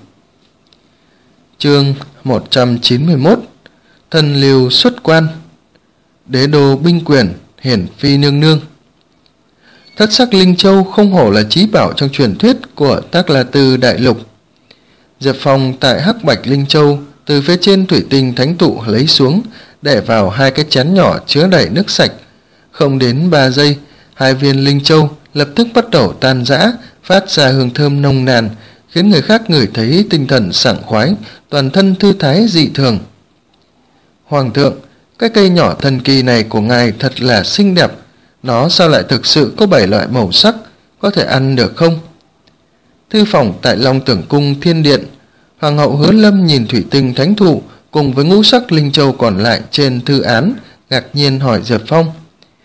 Chương một trăm chín mươi mốt. Thần Lưu xuất quan. Đế đô binh quyền, hiển phi nương nương. Thất sắc linh châu không hổ là chí bảo trong truyền thuyết của Tác La Tư đại lục. Diệp Phong tại hắc bạch linh châu từ phía trên thủy tinh thánh tụ lấy xuống, để vào hai cái chén nhỏ chứa đầy nước sạch. Không đến ba giây, hai viên linh châu lập tức bắt đầu tan rã, phát ra hương thơm nồng nàn, khiến người khác ngửi thấy tinh thần sảng khoái, toàn thân thư thái dị thường. Hoàng thượng, cái cây nhỏ thần kỳ này của ngài thật là xinh đẹp, nó sao lại thực sự có bảy loại màu sắc, có thể ăn được không? Thư phòng tại Long Tưởng cung thiên điện, hoàng hậu Hứa Lâm nhìn thủy tinh thánh thụ cùng với ngũ sắc linh châu còn lại trên thư án, ngạc nhiên hỏi Diệp Phong.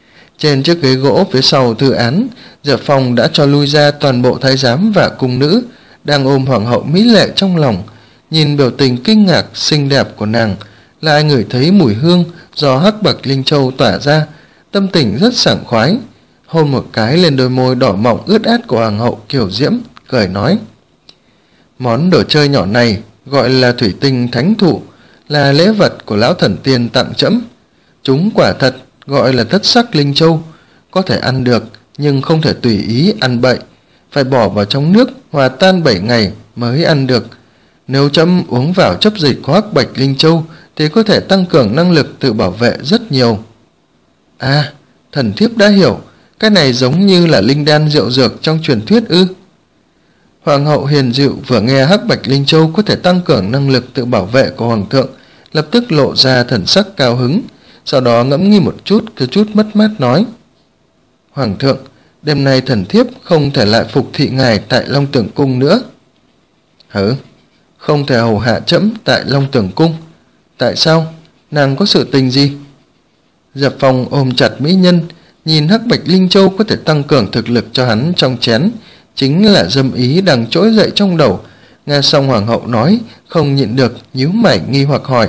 Trên chiếc ghế gỗ phía sau thư án, Diệp Phong đã cho lui ra toàn bộ thái giám và cung nữ đang ôm hoàng hậu mỹ lệ trong lòng. Nhìn biểu tình kinh ngạc xinh đẹp của nàng, lại ngửi thấy mùi hương do hắc bạch linh châu tỏa ra, tâm tình rất sảng khoái. Hôn một cái lên đôi môi đỏ mọng ướt át của hoàng hậu kiều diễm, cười nói: món đồ chơi nhỏ này gọi là thủy tinh thánh thụ, là lễ vật của lão thần tiên tặng trẫm. Chúng quả thật gọi là thất sắc linh châu, có thể ăn được nhưng không thể tùy ý ăn bậy, phải bỏ vào trong nước hòa tan bảy ngày mới ăn được. Nếu trẫm uống vào chấp dịch của hắc bạch linh châu thì có thể tăng cường năng lực tự bảo vệ rất nhiều. À, thần thiếp đã hiểu, cái này giống như là linh đan rượu dược trong truyền thuyết ư? Hoàng hậu hiền dịu vừa nghe hắc bạch linh châu có thể tăng cường năng lực tự bảo vệ của hoàng thượng, lập tức lộ ra thần sắc cao hứng, sau đó ngẫm nghĩ một chút, có chút mất mát nói: hoàng thượng, đêm nay thần thiếp không thể lại phục thị ngài tại Long Tưởng cung nữa. Hử? Không thể hầu hạ trẫm tại Long Tưởng cung? Tại sao? Nàng có sự tình gì? Diệp Phong ôm chặt mỹ nhân, nhìn hắc bạch linh châu có thể tăng cường thực lực cho hắn trong chén, chính là dâm ý đang trỗi dậy trong đầu. Nghe xong hoàng hậu nói, không nhịn được nhíu mày nghi hoặc hỏi.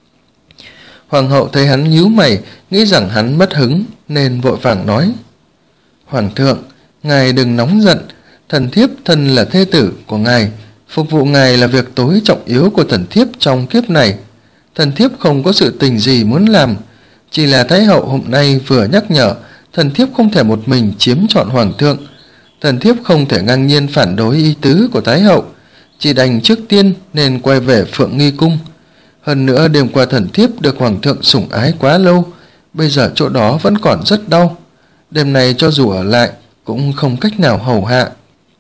Hoàng hậu thấy hắn nhíu mày, nghĩ rằng hắn mất hứng nên vội vàng nói: hoàng thượng, ngài đừng nóng giận, thần thiếp thân là thê tử của ngài, phục vụ ngài là việc tối trọng yếu của thần thiếp trong kiếp này. Thần thiếp không có sự tình gì muốn làm, chỉ là thái hậu hôm nay vừa nhắc nhở thần thiếp không thể một mình chiếm trọn hoàng thượng. Thần thiếp không thể ngang nhiên phản đối ý tứ của thái hậu, chỉ đành trước tiên nên quay về Phượng Nghi cung. Hơn nữa đêm qua thần thiếp được hoàng thượng sủng ái quá lâu, bây giờ chỗ đó vẫn còn rất đau, đêm nay cho dù ở lại cũng không cách nào hầu hạ.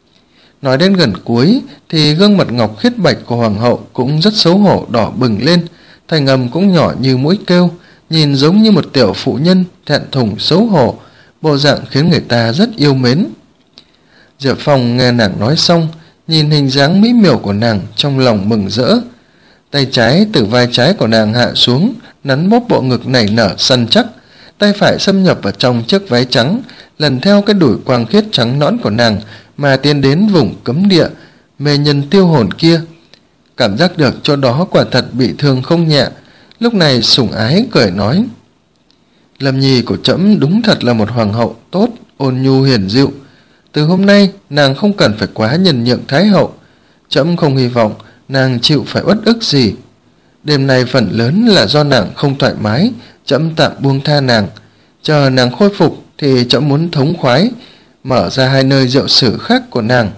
Nói đến gần cuối thì gương mặt ngọc khiết bạch của hoàng hậu cũng rất xấu hổ đỏ bừng lên, thành âm cũng nhỏ như mũi kêu, nhìn giống như một tiểu phụ nhân thẹn thùng xấu hổ, bộ dạng khiến người ta rất yêu mến. Diệp Phong nghe nàng nói xong, nhìn hình dáng mỹ miều của nàng trong lòng mừng rỡ. Tay trái từ vai trái của nàng hạ xuống, nắn bóp bộ ngực nảy nở săn chắc, tay phải xâm nhập vào trong chiếc váy trắng, lần theo cái đùi quang khiết trắng nõn của nàng mà tiến đến vùng cấm địa mê nhân tiêu hồn kia. Cảm giác được chỗ đó quả thật bị thương không nhẹ, lúc này sủng ái cười nói: Lâm nhi của trẫm đúng thật là một hoàng hậu tốt, ôn nhu hiền dịu. Từ hôm nay nàng không cần phải quá nhân nhượng thái hậu, trẫm không hy vọng nàng chịu phải uất ức gì. Đêm nay phần lớn là do nàng không thoải mái, trẫm tạm buông tha nàng, chờ nàng khôi phục thì trẫm muốn thống khoái mở ra hai nơi rượu sử khác của nàng.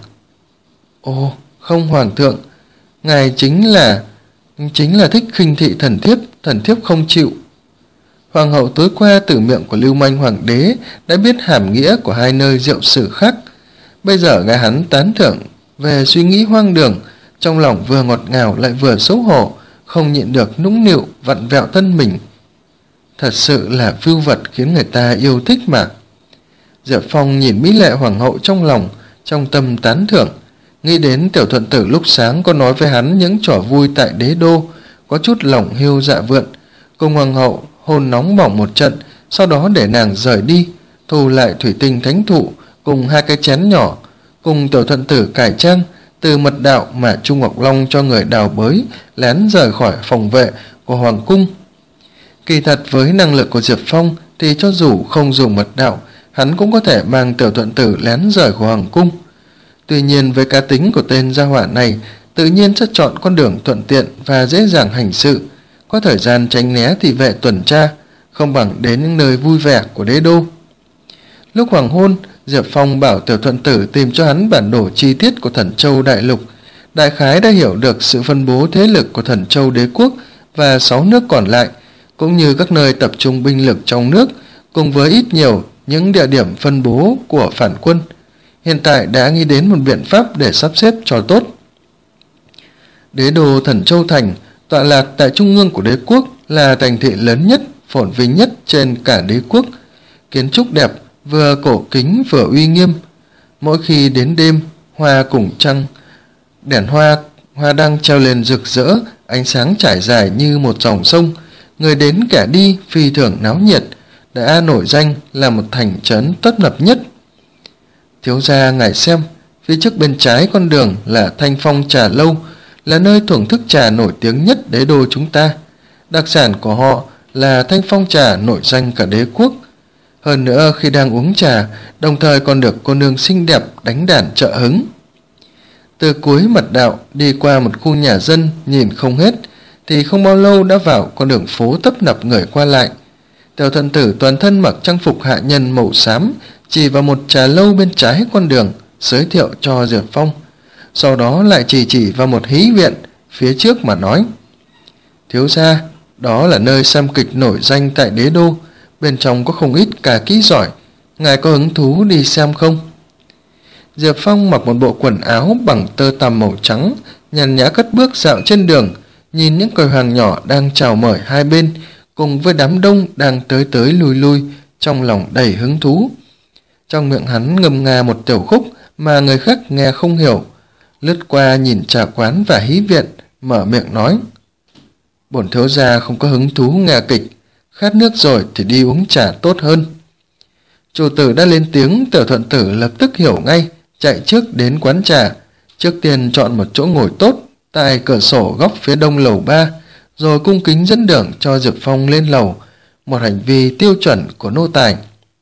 Ồ, không hoàng thượng, ngài chính là chính là thích khinh thị thần thiếp, thần thiếp không chịu. Hoàng hậu tối qua từ miệng của Lưu Manh hoàng đế đã biết hàm nghĩa của hai nơi rượu sử khác, bây giờ nghe hắn tán thưởng về suy nghĩ hoang đường, trong lòng vừa ngọt ngào lại vừa xấu hổ, không nhịn được nũng nịu vặn vẹo thân mình. Thật sự là vưu vật khiến người ta yêu thích mà. Diệp Phong nhìn mỹ lệ hoàng hậu trong lòng, trong tâm tán thưởng, nghĩ đến tiểu thuận tử lúc sáng có nói với hắn những trò vui tại đế đô, có chút lòng hiu dạ vượn, cùng hoàng hậu hôn nóng bỏng một trận, sau đó để nàng rời đi, thu lại thủy tinh thánh thụ cùng hai cái chén nhỏ, cùng tiểu thuận tử cải trang từ mật đạo mà Trung Ngọc Long cho người đào bới, lén rời khỏi phòng vệ của hoàng cung. Kỳ thật với năng lực của Diệp Phong thì cho dù không dùng mật đạo, hắn cũng có thể mang tiểu thuận tử lén rời khỏi hoàng cung. Tuy nhiên với cá tính của tên gia hỏa này, tự nhiên sẽ chọn con đường thuận tiện và dễ dàng hành sự, có thời gian tránh né thị vệ tuần tra, không bằng đến những nơi vui vẻ của đế đô. Lúc hoàng hôn, Diệp Phong bảo tiểu thuận tử tìm cho hắn bản đồ chi tiết của Thần Châu đại lục, đại khái đã hiểu được sự phân bố thế lực của Thần Châu đế quốc và sáu nước còn lại, cũng như các nơi tập trung binh lực trong nước, cùng với ít nhiều những địa điểm phân bố của phản quân. Hiện tại đã nghĩ đến một biện pháp để sắp xếp cho tốt. Đế đô Thần Châu Thành tọa lạc tại trung ương của đế quốc, là thành thị lớn nhất, phồn vinh nhất trên cả đế quốc. Kiến trúc đẹp, vừa cổ kính vừa uy nghiêm. Mỗi khi đến đêm, hoa cùng trăng, đèn hoa hoa đăng treo lên rực rỡ, ánh sáng trải dài như một dòng sông, người đến kẻ đi phi thường náo nhiệt. đã nổi danh là một thành trấn tấp nập nhất. Thiếu gia ngài xem, phía trước bên trái con đường là Thanh Phong Trà Lâu, là nơi thưởng thức trà nổi tiếng nhất đế đô chúng ta. Đặc sản của họ là Thanh Phong trà nổi danh cả đế quốc. Hơn nữa khi đang uống trà, đồng thời còn được cô nương xinh đẹp đánh đàn trợ hứng. Từ cuối mật đạo đi qua một khu nhà dân nhìn không hết, thì không bao lâu đã vào con đường phố tấp nập người qua lại. Tiểu Thuận Tử toàn thân mặc trang phục hạ nhân màu xám, chỉ vào một trà lâu bên trái con đường, giới thiệu cho Diệp Phong. Sau đó lại chỉ chỉ vào một hí viện phía trước mà nói: thiếu gia, đó là nơi xem kịch nổi danh tại đế đô, bên trong có không ít cà kỹ giỏi, ngài có hứng thú đi xem không? Diệp Phong mặc một bộ quần áo bằng tơ tằm màu trắng, nhàn nhã cất bước dạo trên đường, nhìn những quầy hàng nhỏ đang chào mời hai bên, cùng với đám đông đang tới tới lui lui, trong lòng đầy hứng thú. Trong miệng hắn ngâm nga một tiểu khúc mà người khác nghe không hiểu, lướt qua nhìn trà quán và hí viện, mở miệng nói: bổn thiếu gia không có hứng thú nghe kịch, khát nước rồi thì đi uống trà tốt hơn. Chủ tử đã lên tiếng, Tiểu Thuận Tử lập tức hiểu ngay, chạy trước đến quán trà, trước tiên chọn một chỗ ngồi tốt tại cửa sổ góc phía đông lầu ba, rồi cung kính dẫn đường cho Diệp Phong lên lầu, một hành vi tiêu chuẩn của nô tài.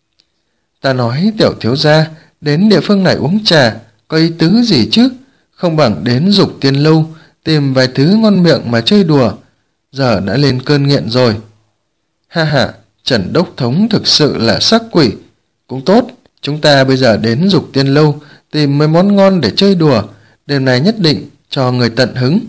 Ta nói Tiểu thiếu gia, đến địa phương này uống trà có ý tứ gì chứ, không bằng đến Dục Tiên Lâu tìm vài thứ ngon miệng mà chơi đùa, giờ đã lên cơn nghiện rồi. Ha ha, Trần Đốc Thống thực sự là sắc quỷ. Cũng tốt, chúng ta bây giờ đến Dục Tiên Lâu tìm mấy món ngon để chơi đùa, đêm nay nhất định cho người tận hứng.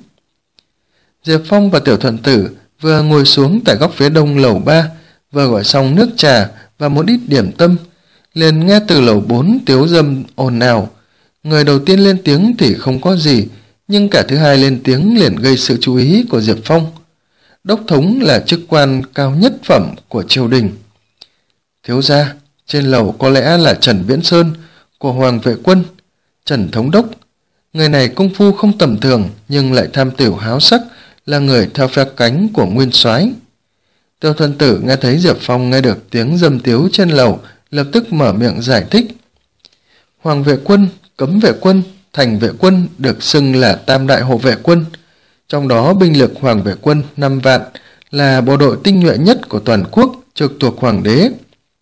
Diệp Phong và Tiểu Thuận Tử vừa ngồi xuống tại góc phía đông lầu ba, vừa gọi xong nước trà và một ít điểm tâm, liền nghe từ lầu bốn tiếu dâm ồn ào. Người đầu tiên lên tiếng thì không có gì, nhưng cả thứ hai lên tiếng liền gây sự chú ý của Diệp Phong. Đốc thống là chức quan cao nhất phẩm của triều đình. Thiếu gia, trên lầu có lẽ là Trần Viễn Sơn của Hoàng Vệ Quân. Trần Thống Đốc, người này công phu không tầm thường nhưng lại tham tiểu háo sắc, là người theo phe cánh của Nguyên Soái. Tiêu Thuận Tử nghe thấy Diệp Phong nghe được tiếng dâm tiếu trên lầu, lập tức mở miệng giải thích. Hoàng Vệ Quân, Cấm Vệ Quân, Thành Vệ Quân được xưng là tam đại hộ vệ quân. Trong đó binh lực Hoàng Vệ Quân năm vạn, là bộ đội tinh nhuệ nhất của toàn quốc, trực thuộc hoàng đế.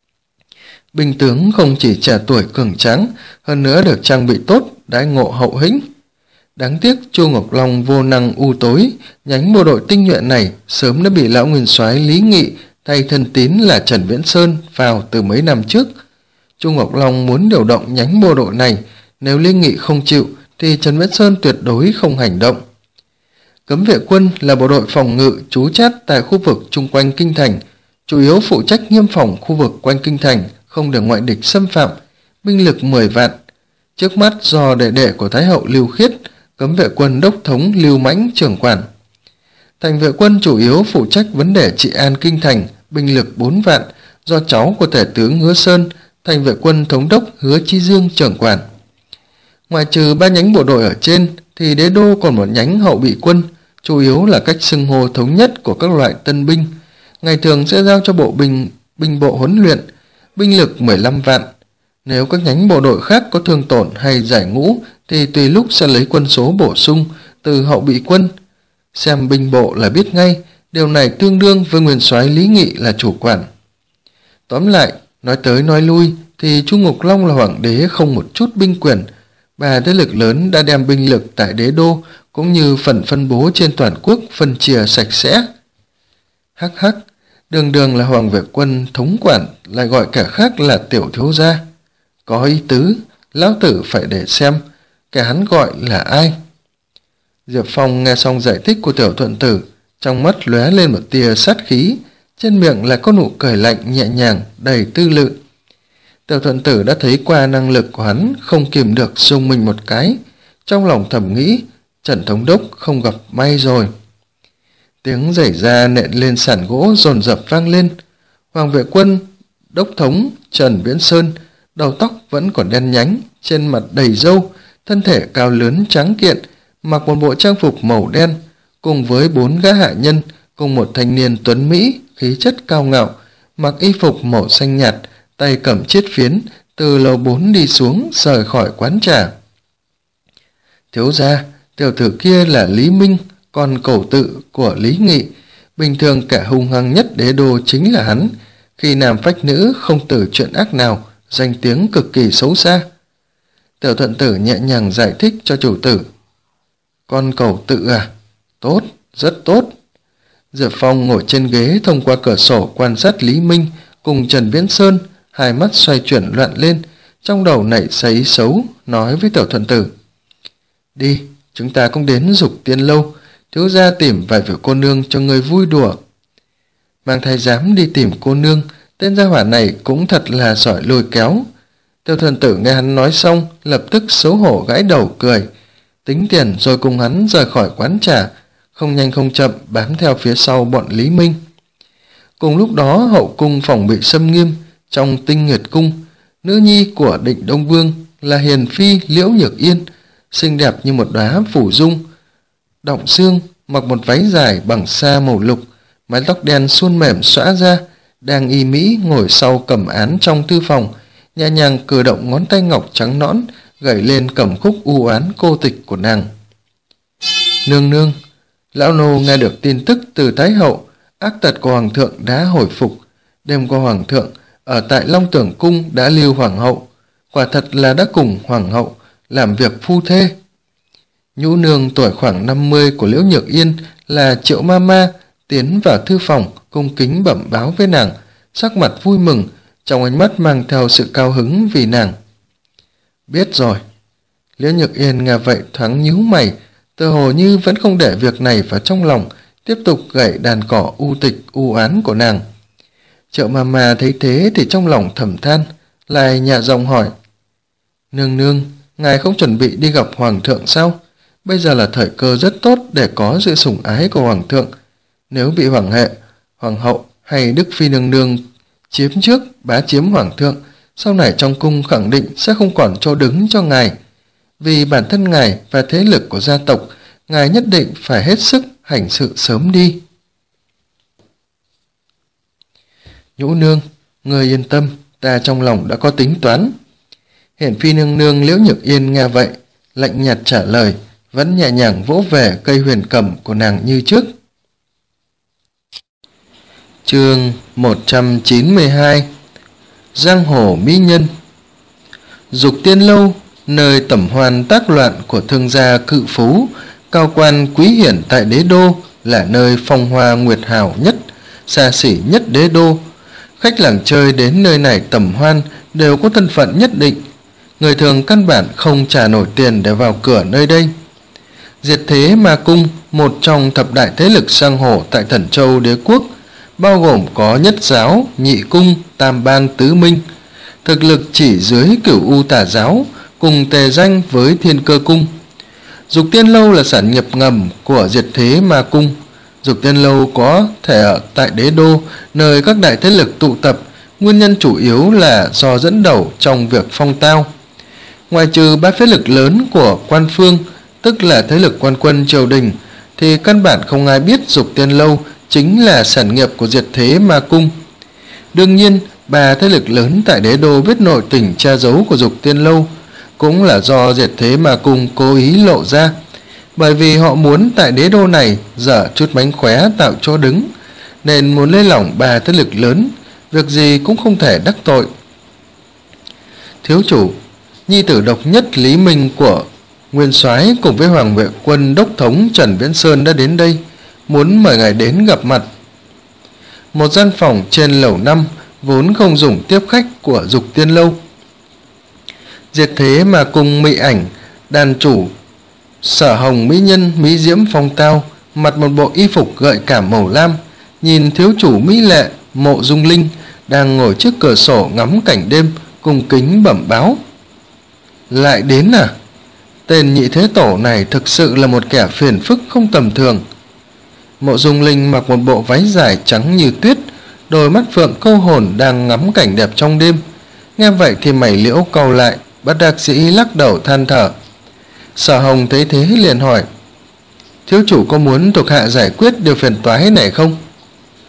Binh tướng không chỉ trẻ tuổi cường tráng, hơn nữa được trang bị tốt, đãi ngộ hậu hĩnh. Đáng tiếc Chu Ngọc Long vô năng u tối, nhánh bộ đội tinh nhuệ này sớm đã bị lão nguyên soái Lý Nghị thay thân tín là Trần Viễn Sơn vào từ mấy năm trước. Chu Ngọc Long muốn điều động nhánh bộ đội này, nếu Lý Nghị không chịu thì Trần Viễn Sơn tuyệt đối không hành động. Cấm Vệ Quân là bộ đội phòng ngự trú chát tại khu vực chung quanh kinh thành, chủ yếu phụ trách nghiêm phòng khu vực quanh kinh thành, không để ngoại địch xâm phạm, binh lực mười vạn. Trước mắt do đệ đệ của Thái hậu Lưu Khiết, Cấm Vệ Quân đốc thống Lưu Mãnh trưởng quản. Thành Vệ Quân chủ yếu phụ trách vấn đề trị an kinh thành, binh lực bốn vạn, do cháu của tể tướng Hứa Sơn, Thành Vệ Quân thống đốc Hứa Chi Dương trưởng quản. Ngoài trừ ba nhánh bộ đội ở trên, thì đế đô còn một nhánh hậu bị quân, chủ yếu là cách xưng hô thống nhất của các loại tân binh, ngày thường sẽ giao cho bộ binh binh bộ huấn luyện, binh lực mười lăm vạn. Nếu các nhánh bộ đội khác có thương tổn hay giải ngũ thì tùy lúc sẽ lấy quân số bổ sung từ hậu bị quân. Xem binh bộ là biết ngay, điều này tương đương với nguyên soái Lý Nghị là chủ quản. Tóm lại, nói tới nói lui thì Chu Ngọc Long là hoàng đế không một chút binh quyền. Ba thế lực lớn đã đem binh lực tại đế đô cũng như phần phân bố trên toàn quốc phân chia sạch sẽ. Hắc hắc, đường đường là Hoàng Vệ Quân thống quản lại gọi kẻ khác là tiểu thiếu gia. Có ý tứ, lão tử phải để xem kẻ hắn gọi là ai. Diệp Phong nghe xong giải thích của Tiểu Thuận Tử, trong mắt lóe lên một tia sát khí, trên miệng lại có nụ cười lạnh nhẹ nhàng đầy tư lự. Tiểu Thuận Tử đã thấy qua năng lực của hắn, không kìm được rung mình một cái, trong lòng thầm nghĩ Trần Thống Đốc không gặp may rồi. Tiếng giày da nện lên sàn gỗ dồn dập vang lên. Hoàng Vệ Quân đốc thống Trần Viễn Sơn, đầu tóc vẫn còn đen nhánh, trên mặt đầy râu, thân thể cao lớn trắng kiện, mặc một bộ trang phục màu đen, cùng với bốn gã hạ nhân cùng một thanh niên tuấn mỹ khí chất cao ngạo, mặc y phục màu xanh nhạt, tay cầm chiết phiến, từ lầu bốn đi xuống, rời khỏi quán trà. Thiếu gia, tiểu tử kia là Lý Minh, con cẩu tự của Lý Nghị. Bình thường kẻ hung hăng nhất đế đô chính là hắn. Khi nam phách nữ không từ chuyện ác nào, danh tiếng cực kỳ xấu xa. Tiểu thuận tử nhẹ nhàng giải thích cho chủ tử. Con cẩu tự à? Tốt, rất tốt. Diệp Phong ngồi trên ghế thông qua cửa sổ quan sát Lý Minh cùng Trần Viễn Sơn, hai mắt xoay chuyển loạn lên, trong đầu nảy ra ý xấu, nói với tiểu thuận tử. Đi, chúng ta cũng đến Dục Tiên lâu, thiếu gia tìm vài vị cô nương cho người vui đùa. Mang thái giám đi tìm cô nương, tên gia hỏa này cũng thật là giỏi lôi kéo. Tiểu thuận tử nghe hắn nói xong, lập tức xấu hổ gãi đầu cười, tính tiền rồi cùng hắn rời khỏi quán trà, không nhanh không chậm bám theo phía sau bọn Lý Minh. Cùng lúc đó hậu cung phòng bị xâm nghiêm. Trong Tinh Nguyệt cung, nữ nhi của Định Đông Vương là hiền phi Liễu Nhược Yên, xinh đẹp như một đóa phủ dung, động xương, mặc một váy dài bằng sa màu lục, mái tóc đen suôn mềm xõa ra, đang y mỹ ngồi sau cầm án trong thư phòng, nhẹ nhàng cử động ngón tay ngọc trắng nõn, gảy lên cầm khúc u oán cô tịch của nàng. Nương nương, lão nô nghe được tin tức từ Thái hậu, ác tật của hoàng thượng đã hồi phục. Đêm qua hoàng thượng ở tại Long Tưởng cung đã lưu hoàng hậu, quả thật là đã cùng hoàng hậu làm việc phu thê. Nhũ nương tuổi khoảng năm mươi của Liễu Nhược Yên là Triệu ma ma tiến vào thư phòng, cung kính bẩm báo với nàng, sắc mặt vui mừng, trong ánh mắt mang theo sự cao hứng vì nàng. Biết rồi. Liễu Nhược Yên nghe vậy thoáng nhíu mày, tựa hồ như vẫn không để việc này vào trong lòng, tiếp tục gảy đàn cỏ u tịch u oán của nàng. Triệu ma ma thấy thế thì trong lòng thầm than, lại nhẹ giọng hỏi. Nương nương, ngài không chuẩn bị đi gặp hoàng thượng sao? Bây giờ là thời cơ rất tốt để có sự sủng ái của hoàng thượng. Nếu bị hoàng hệ, hoàng hậu hay đức phi nương nương chiếm trước bá chiếm hoàng thượng, sau này trong cung khẳng định sẽ không còn chỗ đứng cho ngài. Vì bản thân ngài và thế lực của gia tộc, ngài nhất định phải hết sức hành sự sớm đi. Nhũ nương, người yên tâm, ta trong lòng đã có tính toán. Hiển phi nương nương Liễu Nhược Yên nghe vậy, lạnh nhạt trả lời, vẫn nhẹ nhàng vỗ về cây huyền cầm của nàng như trước. Chương một trăm chín mươi hai. Giang hồ mỹ nhân. Dục Tiên lâu, nơi tẩm hoan tác loạn của thương gia cự phú, cao quan quý hiển tại đế đô, là nơi phong hoa nguyệt hảo nhất, xa xỉ nhất đế đô. Khách làng chơi đến nơi này tẩm hoan đều có thân phận nhất định, người thường căn bản không trả nổi tiền để vào cửa nơi đây. Diệt Thế Ma Cung, một trong thập đại thế lực giang hồ tại Thần Châu đế quốc, bao gồm có Nhất Giáo, Nhị Cung, Tam Bang Tứ Minh, thực lực chỉ dưới Cửu U Tà Giáo, cùng tề danh với Thiên Cơ Cung. Dục Tiên lâu là sản nghiệp ngầm của Diệt Thế Ma Cung. Dục Tiên lâu có thể ở tại đế đô, nơi các đại thế lực tụ tập, nguyên nhân chủ yếu là do dẫn đầu trong việc phong tao. Ngoài trừ ba thế lực lớn của quan phương, tức là thế lực quan quân triều đình, thì căn bản không ai biết Dục Tiên lâu chính là sản nghiệp của Diệt Thế Ma Cung. Đương nhiên, ba thế lực lớn tại đế đô biết nội tình che giấu của Dục Tiên lâu, cũng là do Diệt Thế Ma Cung cố ý lộ ra, bởi vì họ muốn tại đế đô này dở chút mánh khóe tạo chỗ đứng, nên muốn lấy lỏng ba thế lực lớn, việc gì cũng không thể đắc tội. Thiếu chủ, nhi tử độc nhất Lý Minh của Nguyên Soái cùng với Hoàng Vệ quân đốc thống Trần Viễn Sơn đã đến đây, muốn mời ngài đến gặp mặt. Một gian phòng trên lầu năm vốn không dùng tiếp khách của Dục Tiên lâu. Diệt Thế Ma Cung mỹ ảnh, đàn chủ Sở Hồng mỹ nhân mỹ diễm phong tao, mặc một bộ y phục gợi cảm màu lam, nhìn thiếu chủ mỹ lệ Mộ Dung Linh đang ngồi trước cửa sổ ngắm cảnh đêm, cùng kính bẩm báo. Lại đến à? Tên nhị thế tổ này thực sự là một kẻ phiền phức không tầm thường. Mộ Dung Linh mặc một bộ váy dài trắng như tuyết, đôi mắt phượng câu hồn đang ngắm cảnh đẹp trong đêm. Nghe vậy thì mày liễu cau lại, bất đắc dĩ lắc đầu than thở. Sở Hồng thấy thế liền hỏi, thiếu chủ có muốn thuộc hạ giải quyết điều phiền toái này không?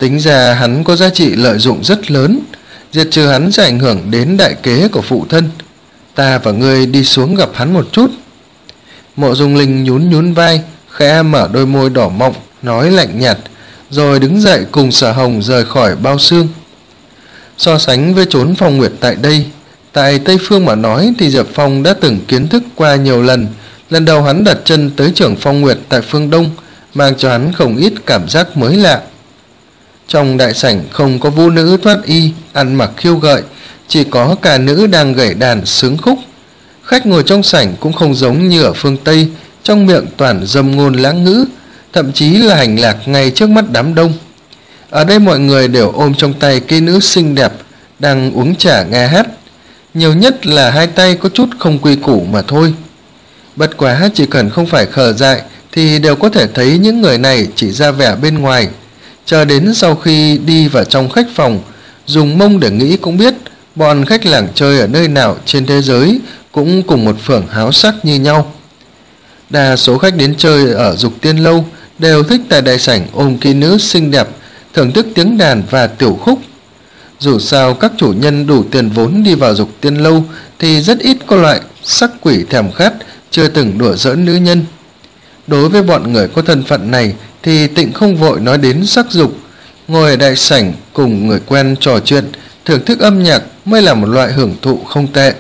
Tính ra hắn có giá trị lợi dụng rất lớn, diệt trừ hắn sẽ ảnh hưởng đến đại kế của phụ thân. Ta và ngươi đi xuống gặp hắn một chút. Mộ Dung Linh nhún nhún vai, khẽ mở đôi môi đỏ mọng, nói lạnh nhạt, rồi đứng dậy cùng Sở Hồng rời khỏi bao xương. So sánh với chốn Phong Nguyệt tại đây, tại Tây Phương mà nói thì Diệp Phong đã từng kiến thức qua nhiều lần. Lần đầu hắn đặt chân tới Trưởng Phong Nguyệt tại phương Đông, mang cho hắn không ít cảm giác mới lạ. Trong đại sảnh không có vũ nữ thoát y, ăn mặc khiêu gợi, chỉ có ca nữ đang gảy đàn sướng khúc. Khách ngồi trong sảnh cũng không giống như ở phương Tây, trong miệng toàn dâm ngôn lãng ngữ, thậm chí là hành lạc ngay trước mắt đám đông. Ở đây mọi người đều ôm trong tay cây nữ xinh đẹp, đang uống trà nghe hát. Nhiều nhất là hai tay có chút không quy củ mà thôi. Bất quá chỉ cần không phải khờ dại thì đều có thể thấy những người này chỉ ra vẻ bên ngoài. Chờ đến sau khi đi vào trong khách phòng, dùng mông để nghĩ cũng biết bọn khách làng chơi ở nơi nào trên thế giới cũng cùng một phưởng háo sắc như nhau. Đa số khách đến chơi ở Dục Tiên Lâu đều thích tại đại sảnh ôm kỹ nữ xinh đẹp, thưởng thức tiếng đàn và tiểu khúc. Dù sao các chủ nhân đủ tiền vốn đi vào Dục Tiên Lâu thì rất ít có loại sắc quỷ thèm khát chưa từng đùa giỡn nữ nhân. Đối với bọn người có thân phận này thì Tịnh không vội nói đến sắc dục, ngồi ở đại sảnh cùng người quen trò chuyện, thưởng thức âm nhạc mới là một loại hưởng thụ không tệ.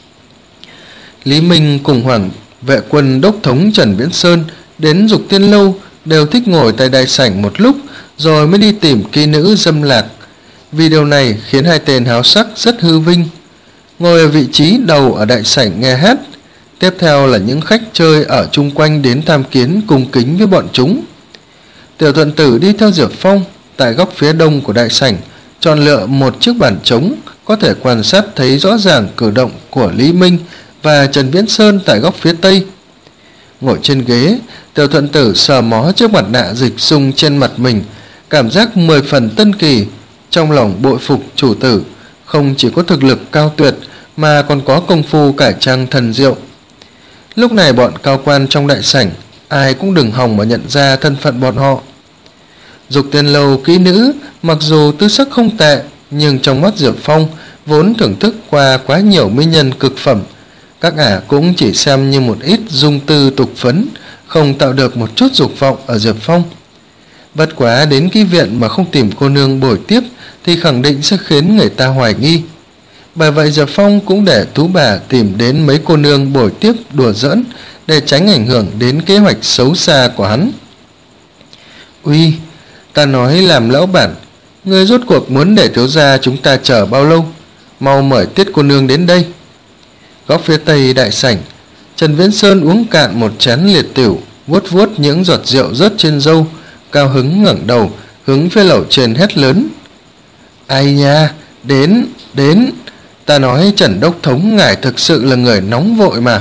Lý Minh cùng Hoàng vệ quân đốc thống Trần Viễn Sơn đến Dục Tiên Lâu đều thích ngồi tại đại sảnh một lúc rồi mới đi tìm kỹ nữ dâm lạc. Vì điều này khiến hai tên háo sắc rất hư vinh, ngồi ở vị trí đầu ở đại sảnh nghe hát. Tiếp theo là những khách chơi ở chung quanh đến tham kiến cung kính với bọn chúng. Tiểu Thuận Tử đi theo Diệp Phong tại góc phía đông của đại sảnh, chọn lựa một chiếc bàn trống có thể quan sát thấy rõ ràng cử động của Lý Minh và Trần Viễn Sơn tại góc phía tây. Ngồi trên ghế, Tiểu Thuận Tử sờ mó chiếc mặt nạ dịch dung trên mặt mình, cảm giác mười phần tân kỳ, trong lòng bội phục chủ tử không chỉ có thực lực cao tuyệt mà còn có công phu cải trang thần diệu. Lúc này bọn cao quan trong đại sảnh ai cũng đừng hòng mà nhận ra thân phận bọn họ. Dục Tiên Lâu kỹ nữ mặc dù tư sắc không tệ, nhưng trong mắt Diệp Phong vốn thưởng thức qua quá nhiều mỹ nhân cực phẩm, các ả cũng chỉ xem như một ít dung tư tục phấn, không tạo được một chút dục vọng ở Diệp Phong. Bất quá đến kỹ viện mà không tìm cô nương bồi tiếp thì khẳng định sẽ khiến người ta hoài nghi. Bởi vậy Diệp Phong cũng để Tú Bà tìm đến mấy cô nương bồi tiếp đùa giỡn để tránh ảnh hưởng đến kế hoạch xấu xa của hắn. Uy, ta nói làm lão bản, ngươi rốt cuộc muốn để thiếu gia chúng ta chờ bao lâu? Mau mời Tiết cô nương đến đây. Góc phía tây đại sảnh, Trần Viễn Sơn uống cạn một chén liệt tửu, vuốt vuốt những giọt rượu rớt trên râu, cao hứng ngẩng đầu hướng phía lầu trên hét lớn. Ai nha, đến, đến, ta nói Trần Đốc Thống ngài thực sự là người nóng vội mà.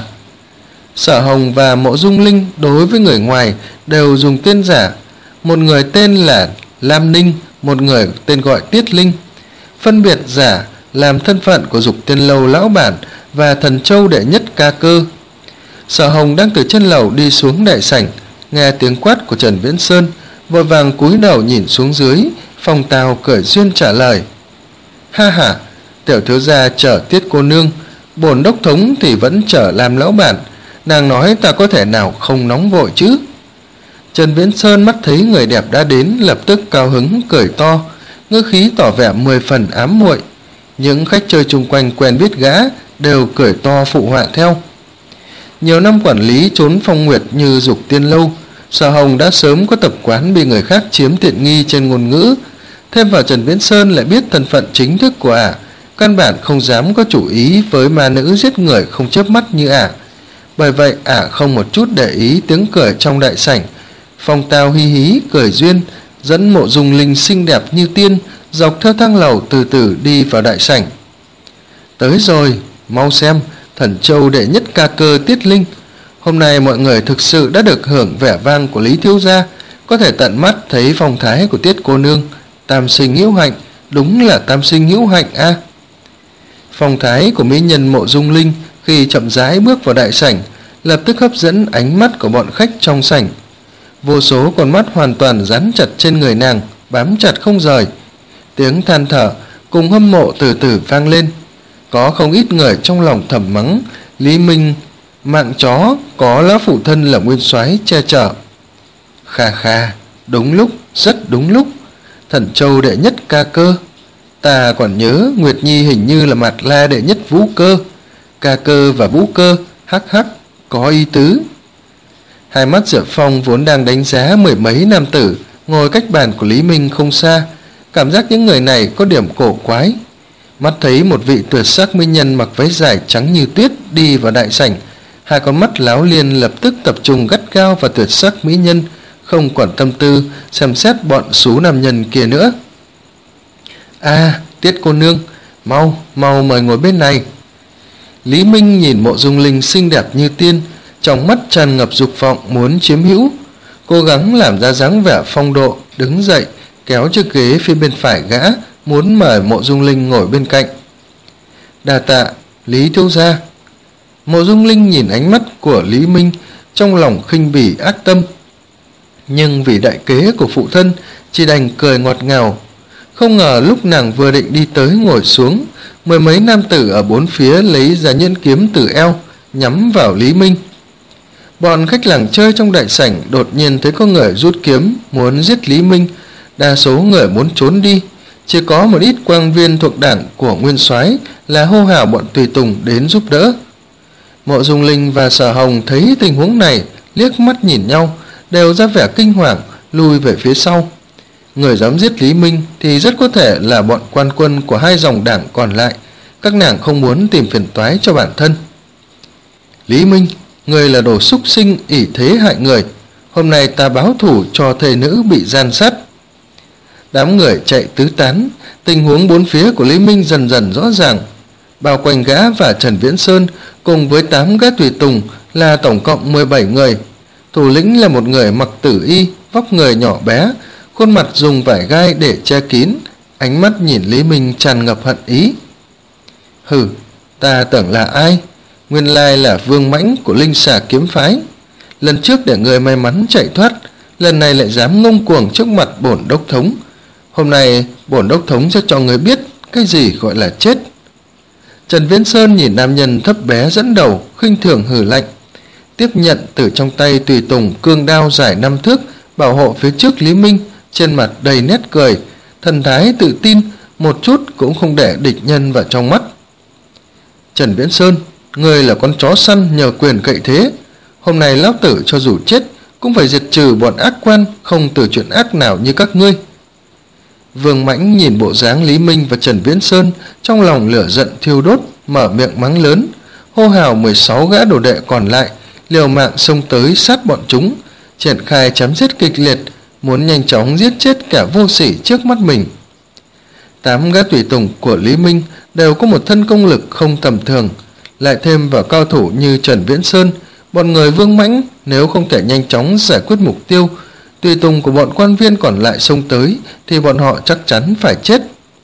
Sở Hồng và Mộ Dung Linh đối với người ngoài đều dùng tên giả, một người tên là Lam Ninh, một người tên gọi Tiết Linh, phân biệt giả làm thân phận của Dục Tiên Lâu lão bản và Thần Châu đệ nhất ca cơ. Sở Hồng đang từ trên lầu đi xuống đại sảnh, nghe tiếng quát của Trần Viễn Sơn, vội vàng cúi đầu nhìn xuống dưới. Phong Tào cười duyên trả lời. Ha ha, tiểu thiếu gia chở Tiết cô nương, bổn đốc thống thì vẫn chở làm lão bản, nàng nói ta có thể nào không nóng vội chứ. Trần Viễn Sơn mắt thấy người đẹp đã đến, lập tức cao hứng cười to, ngữ khí tỏ vẻ mười phần ám muội. Những khách chơi chung quanh quen biết gã đều cười to phụ họa theo. Nhiều năm quản lý trốn Phong Nguyệt như Dục Tiên Lâu, Sở Hồng đã sớm có tập quán bị người khác chiếm tiện nghi trên ngôn ngữ. Thêm vào Trần Viễn Sơn lại biết thân phận chính thức của ả, căn bản không dám có chủ ý với ma nữ giết người không chớp mắt như ả. Bởi vậy ả không một chút để ý tiếng cười trong đại sảnh. Phong Tao hi hí cười duyên, dẫn Mộ Dung Linh xinh đẹp như tiên dọc theo thang lầu từ từ đi vào đại sảnh. Tới rồi, mau xem, Thần Châu đệ nhất ca cơ Tiết Linh. Hôm nay mọi người thực sự đã được hưởng vẻ vang của Lý thiếu gia, có thể tận mắt thấy phong thái của Tiết cô nương, tam sinh hữu hạnh, đúng là tam sinh hữu hạnh a. À. Phong thái của mỹ nhân Mộ Dung Linh khi chậm rãi bước vào đại sảnh lập tức hấp dẫn ánh mắt của bọn khách trong sảnh. Vô số con mắt hoàn toàn dán chặt trên người nàng, bám chặt không rời. Tiếng than thở cùng hâm mộ từ từ vang lên. Có không ít người trong lòng thầm mắng Lý Minh mạng chó có lão phụ thân là nguyên soái che chở. Kha kha, đúng lúc, rất đúng lúc. Thần châu đệ nhất ca cơ. Ta còn nhớ Nguyệt Nhi hình như là Mạt La đệ nhất vũ cơ. Ca cơ và vũ cơ, hắc hắc, có ý tứ. Hai mắt Diệp Phong vốn đang đánh giá mười mấy nam tử ngồi cách bàn của Lý Minh không xa, cảm giác những người này có điểm cổ quái. Mắt thấy một vị tuyệt sắc mỹ nhân mặc váy dài trắng như tuyết đi vào đại sảnh, hai con mắt láo liên lập tức tập trung gắt gao vào tuyệt sắc mỹ nhân, không quản tâm tư xem xét bọn xú nam nhân kia nữa. A, à, Tiết cô nương, mau, mau mời ngồi bên này. Lý Minh nhìn Mộ Dung Linh xinh đẹp như tiên, trong mắt tràn ngập dục vọng muốn chiếm hữu, cố gắng làm ra dáng vẻ phong độ, đứng dậy kéo chiếc ghế phía bên phải gã, muốn mời Mộ Dung Linh ngồi bên cạnh. Đa tạ, Lý thiếu gia. Mộ Dung Linh nhìn ánh mắt của Lý Minh, trong lòng khinh bỉ ác tâm, nhưng vì đại kế của phụ thân chỉ đành cười ngọt ngào. Không ngờ lúc nàng vừa định đi tới ngồi xuống, mười mấy nam tử ở bốn phía lấy ra nhẫn kiếm từ eo nhắm vào Lý Minh. Bọn khách làng chơi trong đại sảnh đột nhiên thấy có người rút kiếm muốn giết Lý Minh, đa số người muốn trốn đi, chỉ có một ít quang viên thuộc đảng của nguyên soái là hô hào bọn tùy tùng đến giúp đỡ. Mộ Dung Linh và Sở Hồng thấy tình huống này, liếc mắt nhìn nhau, đều ra vẻ kinh hoàng, lùi về phía sau. Người dám giết Lý Minh thì rất có thể là bọn quan quân của hai dòng đảng còn lại, các nàng không muốn tìm phiền toái cho bản thân. Lý Minh, người là đồ súc sinh ỷ thế hại người, hôm nay ta báo thù cho thê nữ bị gian sát. Đám người chạy tứ tán, tình huống bốn phía của Lý Minh dần dần rõ ràng. Bao quanh gã và Trần Viễn Sơn cùng với tám gã tùy tùng là tổng cộng mười bảy người. Thủ lĩnh là một người mặc tử y, vóc người nhỏ bé, khuôn mặt dùng vải gai để che kín, ánh mắt nhìn Lý Minh tràn ngập hận ý. Hừ, ta tưởng là ai? Nguyên lai là Vương Mãnh của Linh Xà kiếm phái. Lần trước để người may mắn chạy thoát, lần này lại dám ngông cuồng trước mặt bổn đốc thống. Hôm nay bổn đốc thống sẽ cho người biết cái gì gọi là chết. Trần Viễn Sơn nhìn nam nhân thấp bé dẫn đầu, khinh thường hừ lạnh, tiếp nhận từ trong tay tùy tùng cương đao dài năm thước bảo hộ phía trước Lý Minh, trên mặt đầy nét cười, thần thái tự tin, một chút cũng không để địch nhân vào trong mắt. Trần Viễn Sơn, người là con chó săn nhờ quyền cậy thế, hôm nay lão tử cho dù chết cũng phải diệt trừ bọn ác quan không từ chuyện ác nào như các ngươi. Vương Mãnh nhìn bộ dáng Lý Minh và Trần Viễn Sơn, trong lòng lửa giận thiêu đốt, mở miệng mắng lớn, hô hào mười sáu gã đồ đệ còn lại liều mạng xông tới sát bọn chúng, triển khai chém giết kịch liệt, muốn nhanh chóng giết chết cả vô sỉ trước mắt mình. Tám gã tùy tùng của Lý Minh đều có một thân công lực không tầm thường, lại thêm vào cao thủ như Trần Viễn Sơn, bọn người Vương Mãnh nếu không thể nhanh chóng giải quyết mục tiêu, tùy tùng của bọn quan viên còn lại xông tới thì bọn họ chắc chắn phải chết.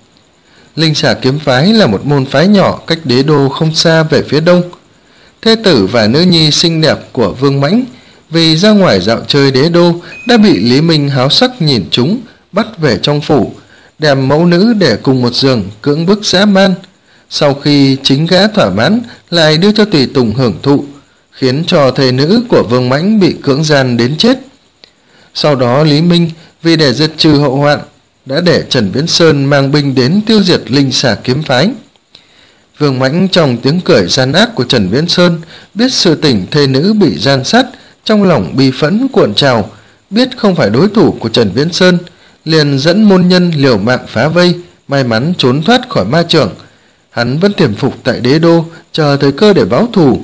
Linh Xà kiếm phái là một môn phái nhỏ cách đế đô không xa về phía đông. Thê tử và nữ nhi xinh đẹp của Vương Mãnh vì ra ngoài dạo chơi đế đô đã bị Lý Minh háo sắc nhìn chúng, bắt về trong phủ, đem mẫu nữ để cùng một giường cưỡng bức dã man. Sau khi chính gã thỏa mãn lại đưa cho tùy tùng hưởng thụ, khiến cho thê nữ của Vương Mãnh bị cưỡng gian đến chết. Sau đó Lý Minh vì để diệt trừ hậu hoạn đã để Trần Viễn Sơn mang binh đến tiêu diệt Linh Xà kiếm phái. Vương Mãnh trong tiếng cười gian ác của Trần Viễn Sơn biết sự tình thê nữ bị gian sát, trong lòng bi phẫn cuộn trào, biết không phải đối thủ của Trần Viễn Sơn, liền dẫn môn nhân liều mạng phá vây, may mắn trốn thoát khỏi ma chưởng. Hắn vẫn tiềm phục tại đế đô, chờ thời cơ để báo thù.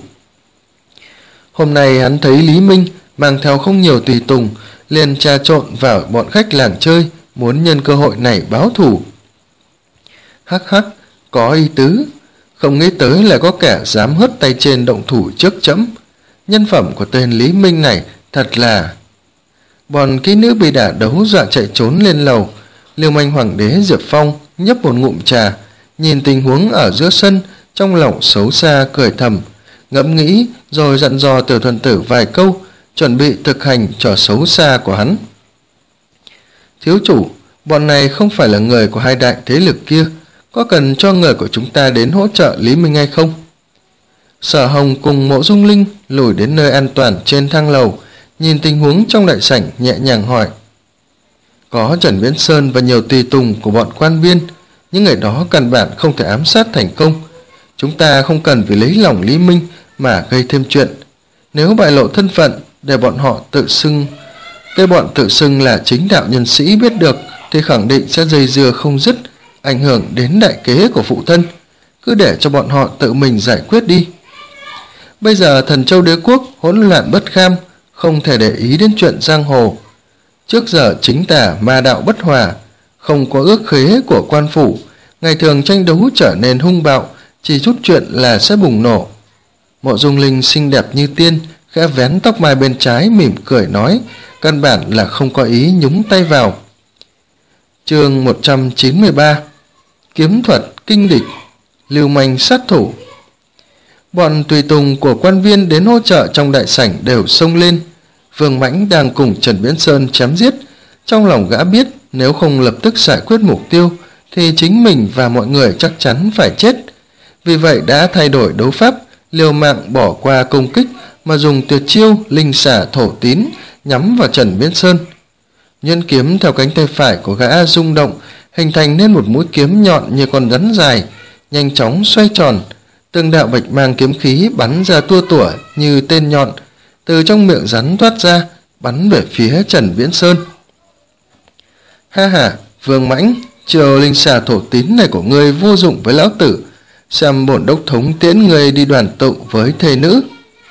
Hôm nay hắn thấy Lý Minh mang theo không nhiều tùy tùng, liền trà trộn vào bọn khách làng chơi, muốn nhân cơ hội này báo thù. Hắc hắc, có ý tứ, không nghĩ tới là có kẻ dám hất tay trên động thủ trước trẫm. Nhân phẩm của tên Lý Minh này thật là... Bọn kỹ nữ bị đả đấu dọa chạy trốn lên lầu. Liêu manh hoàng đế Diệp Phong nhấp một ngụm trà, nhìn tình huống ở giữa sân, trong lòng xấu xa cười thầm, ngẫm nghĩ rồi dặn dò Tiểu Thuần Tử vài câu, chuẩn bị thực hành trò xấu xa của hắn. Thiếu chủ, Bọn này không phải là người của hai đại thế lực kia, có cần cho người của chúng ta đến hỗ trợ Lý Minh hay không? Sở Hồng cùng Mộ Dung Linh lùi đến nơi an toàn trên thang lầu, nhìn tình huống trong đại sảnh nhẹ nhàng hỏi. Có Trần Viễn Sơn và nhiều tùy tùng của bọn quan viên, những người đó căn bản không thể ám sát thành công. Chúng ta không cần vì lấy lòng Lý Minh mà gây thêm chuyện. Nếu bại lộ thân phận để bọn họ tự xưng, để bọn tự xưng là chính đạo nhân sĩ biết được thì khẳng định sẽ dây dưa không dứt, ảnh hưởng đến đại kế của phụ thân. Cứ để cho bọn họ tự mình giải quyết đi. Bây giờ Thần Châu Đế quốc hỗn loạn bất kham, không thể để ý đến chuyện giang hồ. Trước giờ chính tà ma đạo bất hòa, không có ước khế của quan phủ, ngày thường tranh đấu trở nên hung bạo, chỉ chút chuyện là sẽ bùng nổ. Mộ Dung Linh xinh đẹp như tiên, khẽ vén tóc mai bên trái mỉm cười nói, căn bản là không có ý nhúng tay vào. Chương một trăm chín mươi ba. Kiếm thuật kinh địch, lưu manh sát thủ. Bọn tùy tùng của quan viên đến hỗ trợ trong đại sảnh đều xông lên. Vương Mãnh đang cùng Trần Viễn Sơn chém giết, trong lòng gã biết nếu không lập tức giải quyết mục tiêu thì chính mình và mọi người chắc chắn phải chết. Vì vậy đã thay đổi đấu pháp, liều mạng bỏ qua công kích mà dùng tuyệt chiêu linh xả thổ tín nhắm vào Trần Viễn Sơn. Nhân kiếm theo cánh tay phải của gã rung động, hình thành nên một mũi kiếm nhọn như con rắn dài, nhanh chóng xoay tròn. Từng đạo bạch mang kiếm khí bắn ra tua tủa như tên nhọn, từ trong miệng rắn thoát ra, bắn về phía Trần Viễn Sơn. Ha ha, Vương Mãnh, chiều linh xà thổ tín này của ngươi vô dụng với lão tử, xem bổn đốc thống tiễn ngươi đi đoàn tụ với thê nữ.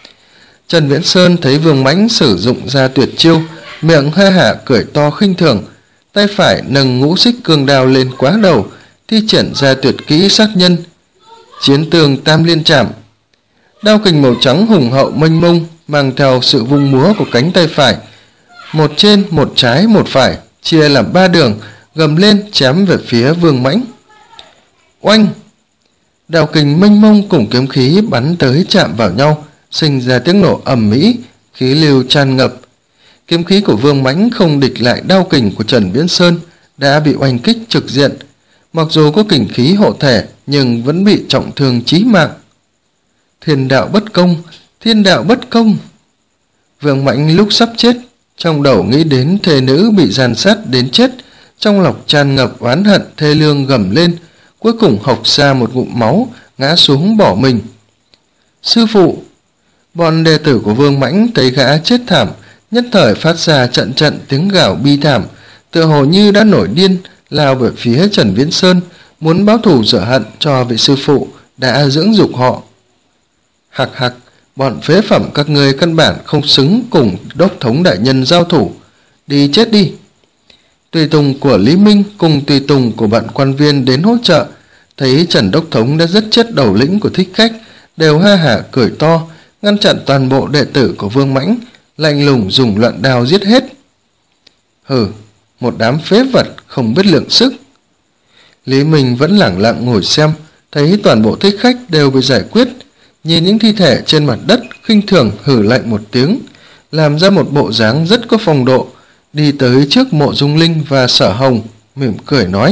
Trần Viễn Sơn thấy Vương Mãnh sử dụng ra tuyệt chiêu, miệng ha hả cười to khinh thường, tay phải nâng ngũ xích cương đao lên quá đầu, thi triển ra tuyệt kỹ sát nhân, chiến tường tam liên trảm. Đao kình màu trắng hùng hậu mênh mông mang theo sự vung múa của cánh tay phải, một trên một trái một phải, chia làm ba đường, gầm lên chém về phía Vương Mãnh. Oanh! Đao kình mênh mông cùng kiếm khí bắn tới chạm vào nhau, sinh ra tiếng nổ ầm ĩ, khí lưu tràn ngập. Kiếm khí của Vương Mãnh không địch lại đao kình của Trần Viễn Sơn, đã bị oanh kích trực diện. Mặc dù có kình khí hộ thể nhưng vẫn bị trọng thương chí mạng. Thiên đạo bất công, thiên đạo bất công. Vương Mãnh lúc sắp chết, trong đầu nghĩ đến thê nữ bị giàn sát đến chết, trong lòng tràn ngập oán hận thê lương gầm lên, cuối cùng hộc ra một ngụm máu, ngã xuống bỏ mình. Sư phụ! Bọn đệ tử của Vương Mãnh thấy gã chết thảm, nhất thời phát ra trận trận tiếng gào bi thảm, tựa hồ như đã nổi điên, lao về phía Trần Viễn Sơn, muốn báo thù rửa hận cho vị sư phụ đã dưỡng dục họ. Hạc hạc, bọn phế phẩm các ngươi căn bản không xứng cùng đốc thống đại nhân giao thủ, đi chết đi. Tùy tùng của Lý Minh cùng tùy tùng của bạn quan viên đến hỗ trợ, thấy Trần đốc thống đã giết chết đầu lĩnh của thích khách, đều ha hả cười to, ngăn chặn toàn bộ đệ tử của Vương Mãnh, lạnh lùng dùng luận đao giết hết. Hừ, một đám phế vật không biết lượng sức. Lý Minh vẫn lẳng lặng ngồi xem, thấy toàn bộ thích khách đều bị giải quyết, nhìn những thi thể trên mặt đất khinh thường hử lạnh một tiếng, làm ra một bộ dáng rất có phong độ, đi tới trước Mộ Dung Linh và Sở Hồng, mỉm cười nói: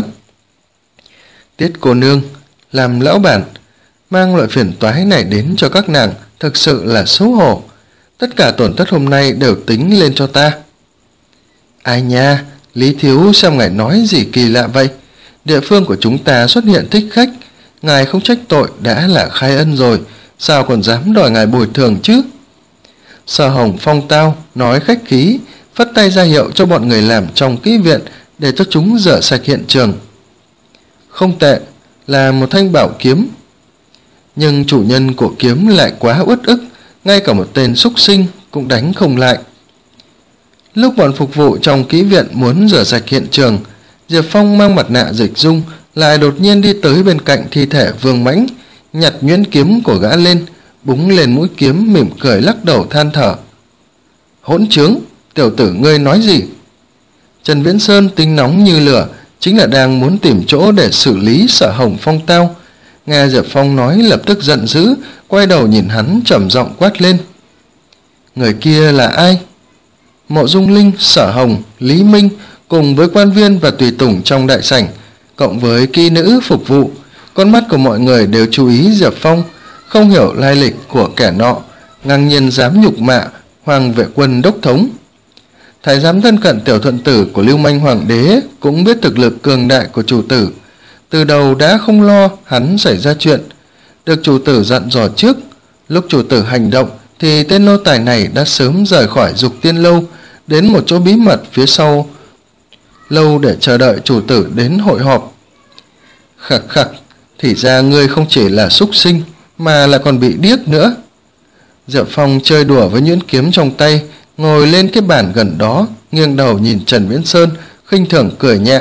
Tiết cô nương, làm lão bản, mang loại phiền toái này đến cho các nàng thực sự là xấu hổ. Tất cả tổn thất hôm nay đều tính lên cho ta. Ai nha, Lý thiếu xem ngài nói gì kỳ lạ vậy? Địa phương của chúng ta xuất hiện thích khách, ngài không trách tội đã là khai ân rồi, sao còn dám đòi ngài bồi thường chứ? Sở Hồng phong tao nói khách khí, phất tay ra hiệu cho bọn người làm trong kỹ viện để cho chúng rửa sạch hiện trường. Không tệ, là một thanh bảo kiếm. Nhưng chủ nhân của kiếm lại quá uất ức, ngay cả một tên súc sinh cũng đánh không lại. Lúc bọn phục vụ trong kỹ viện muốn rửa sạch hiện trường, Diệp Phong mang mặt nạ dịch dung lại đột nhiên đi tới bên cạnh thi thể Vương Mãnh, nhặt nhuyễn kiếm của gã lên, búng lên mũi kiếm, mỉm cười lắc đầu than thở. Hỗn trướng, tiểu tử ngươi nói gì? Trần Viễn Sơn tính nóng như lửa, chính là đang muốn tìm chỗ để xử lý Sở Hồng phong tao. Nghe Diệp Phong nói lập tức giận dữ, quay đầu nhìn hắn trầm giọng quát lên. Người kia là ai? Mộ Dung Linh, Sở Hồng, Lý Minh cùng với quan viên và tùy tùng trong đại sảnh, cộng với kỹ nữ phục vụ, con mắt của mọi người đều chú ý Diệp Phong, không hiểu lai lịch của kẻ nọ ngang nhiên dám nhục mạ Hoàng Vệ Quân đốc thống. Thái giám thân cận tiểu thuận tử của Lưu Manh Hoàng đế cũng biết thực lực cường đại của chủ tử, từ đầu đã không lo hắn xảy ra chuyện, được chủ tử dặn dò trước. Lúc chủ tử hành động thì tên nô tài này đã sớm rời khỏi Dục Tiên lâu, đến một chỗ bí mật phía sau lâu để chờ đợi chủ tử đến hội họp. Khặc khặc, thì ra ngươi không chỉ là súc sinh mà lại còn bị điếc nữa. Diệp Phong chơi đùa với nhuyễn kiếm trong tay, ngồi lên cái bàn gần đó, nghiêng đầu nhìn Trần Viễn Sơn, khinh thường cười nhẹ.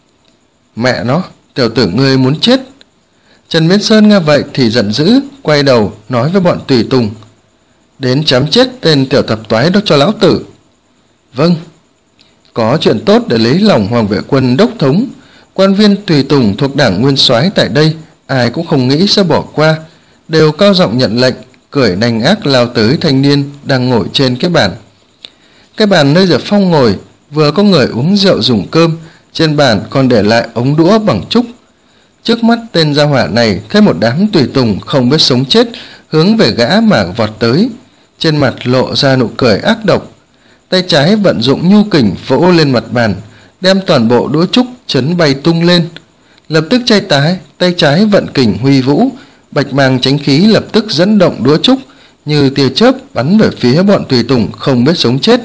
Mẹ nó, tiểu tử ngươi muốn chết. Trần Viễn Sơn nghe vậy thì giận dữ, quay đầu nói với bọn tùy tùng, đến chém chết tên tiểu thập toái đó cho lão tử. Vâng. Có chuyện tốt để lấy lòng Hoàng Vệ Quân đốc thống, quan viên tùy tùng thuộc đảng Nguyên Soái tại đây ai cũng không nghĩ sẽ bỏ qua, đều cao giọng nhận lệnh, cười nanh ác lao tới thanh niên đang ngồi trên cái bàn. Cái bàn nơi Diệp Phong ngồi vừa có người uống rượu dùng cơm, trên bàn còn để lại ống đũa bằng trúc. Trước mắt tên gia hỏa này thấy một đám tùy tùng không biết sống chết hướng về gã mà vọt tới, trên mặt lộ ra nụ cười ác độc. Tay trái vận dụng nhu kình vỗ lên mặt bàn, đem toàn bộ đũa trúc chấn bay tung lên. Lập tức tay trái tay trái vận kình huy vũ, bạch mang chánh khí lập tức dẫn động đũa trúc như tia chớp bắn về phía bọn tùy tùng không biết sống chết.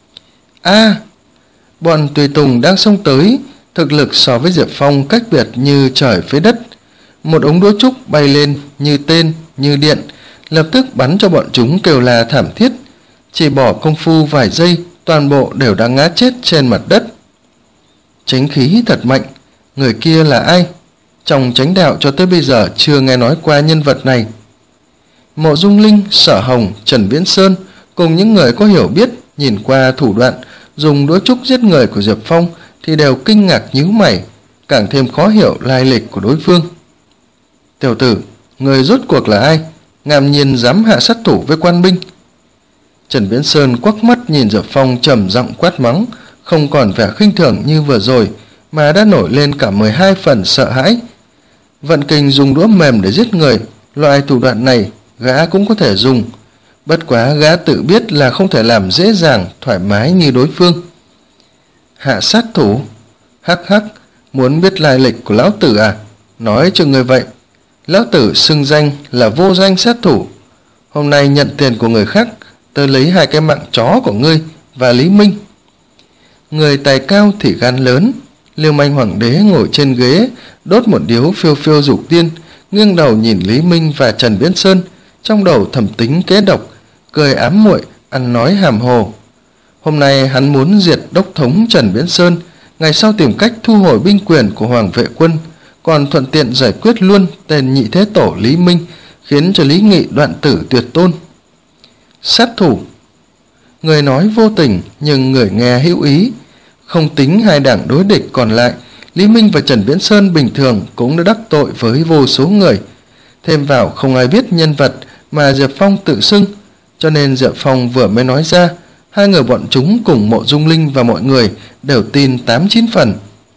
A! Bọn tùy tùng đang xông tới, thực lực so với Diệp Phong cách biệt như trời với đất. Một ống đũa trúc bay lên như tên như điện, lập tức bắn cho bọn chúng kêu la thảm thiết. Chỉ bỏ công phu vài giây, toàn bộ đều đã ngã chết trên mặt đất. Chánh khí thật mạnh, người kia là ai? Trong chánh đạo cho tới bây giờ chưa nghe nói qua nhân vật này. Mộ Dung Linh, Sở Hồng, Trần Viễn Sơn cùng những người có hiểu biết nhìn qua thủ đoạn dùng đũa trúc giết người của Diệp Phong thì đều kinh ngạc nhíu mày, càng thêm khó hiểu lai lịch của đối phương. Tiểu tử, người rốt cuộc là ai? Ngàm nhiên dám hạ sát thủ với quan binh. Trần Viễn Sơn quắc mắt nhìn Diệp Phong trầm giọng quát mắng, không còn vẻ khinh thường như vừa rồi mà đã nổi lên cả mười hai phần sợ hãi. Vận kình dùng đũa mềm để giết người, loại thủ đoạn này gã cũng có thể dùng, bất quá gã tự biết là không thể làm dễ dàng thoải mái như đối phương. Hạ sát thủ? Hắc hắc, muốn biết lai lịch của lão tử à? Nói cho người vậy, lão tử xưng danh là vô danh sát thủ. Hôm nay nhận tiền của người khác, tớ lấy hai cái mạng chó của ngươi và Lý Minh. Người tài cao thì gan lớn. Lưu Manh Hoàng đế ngồi trên ghế đốt một điếu phiêu phiêu dục tiên, nghiêng đầu nhìn Lý Minh và Trần Viễn Sơn, trong đầu thầm tính kế độc, cười ám muội, ăn nói hàm hồ. Hôm nay hắn muốn diệt đốc thống Trần Viễn Sơn, ngày sau tìm cách thu hồi binh quyền của Hoàng Vệ Quân, còn thuận tiện giải quyết luôn tên nhị thế tổ Lý Minh, khiến cho Lý Nghị đoạn tử tuyệt tôn. Sát thủ. Người nói vô tình nhưng người nghe hữu ý. Không tính hai đảng đối địch còn lại, Lý Minh và Trần Viễn Sơn bình thường cũng đã đắc tội với vô số người. Thêm vào không ai biết nhân vật mà Diệp Phong tự xưng, cho nên Diệp Phong vừa mới nói ra, hai người bọn chúng cùng Mộ Dung Linh và mọi người đều tin tám chín phần.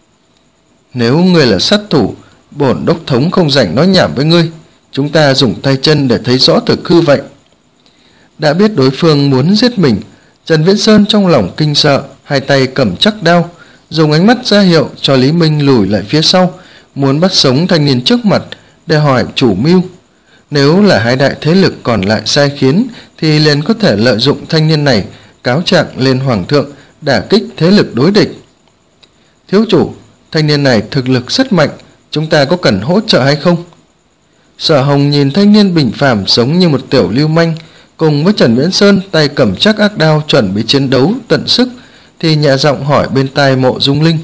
Nếu ngươi là sát thủ, bổn đốc thống không rảnh nói nhảm với ngươi, chúng ta dùng tay chân để thấy rõ thực hư vậy. Đã biết đối phương muốn giết mình, Trần Viễn Sơn trong lòng kinh sợ, hai tay cầm chắc đao, dùng ánh mắt ra hiệu cho Lý Minh lùi lại phía sau, muốn bắt sống thanh niên trước mặt để hỏi chủ mưu. Nếu là hai đại thế lực còn lại sai khiến thì liền có thể lợi dụng thanh niên này cáo trạng lên hoàng thượng, đả kích thế lực đối địch. Thiếu chủ, thanh niên này thực lực rất mạnh, chúng ta có cần hỗ trợ hay không? Sở Hồng nhìn thanh niên bình phàm giống như một tiểu lưu manh, cùng với Trần Viễn Sơn tay cầm chắc ác đao chuẩn bị chiến đấu tận sức, thì nhẹ giọng hỏi bên tai Mộ Dung Linh.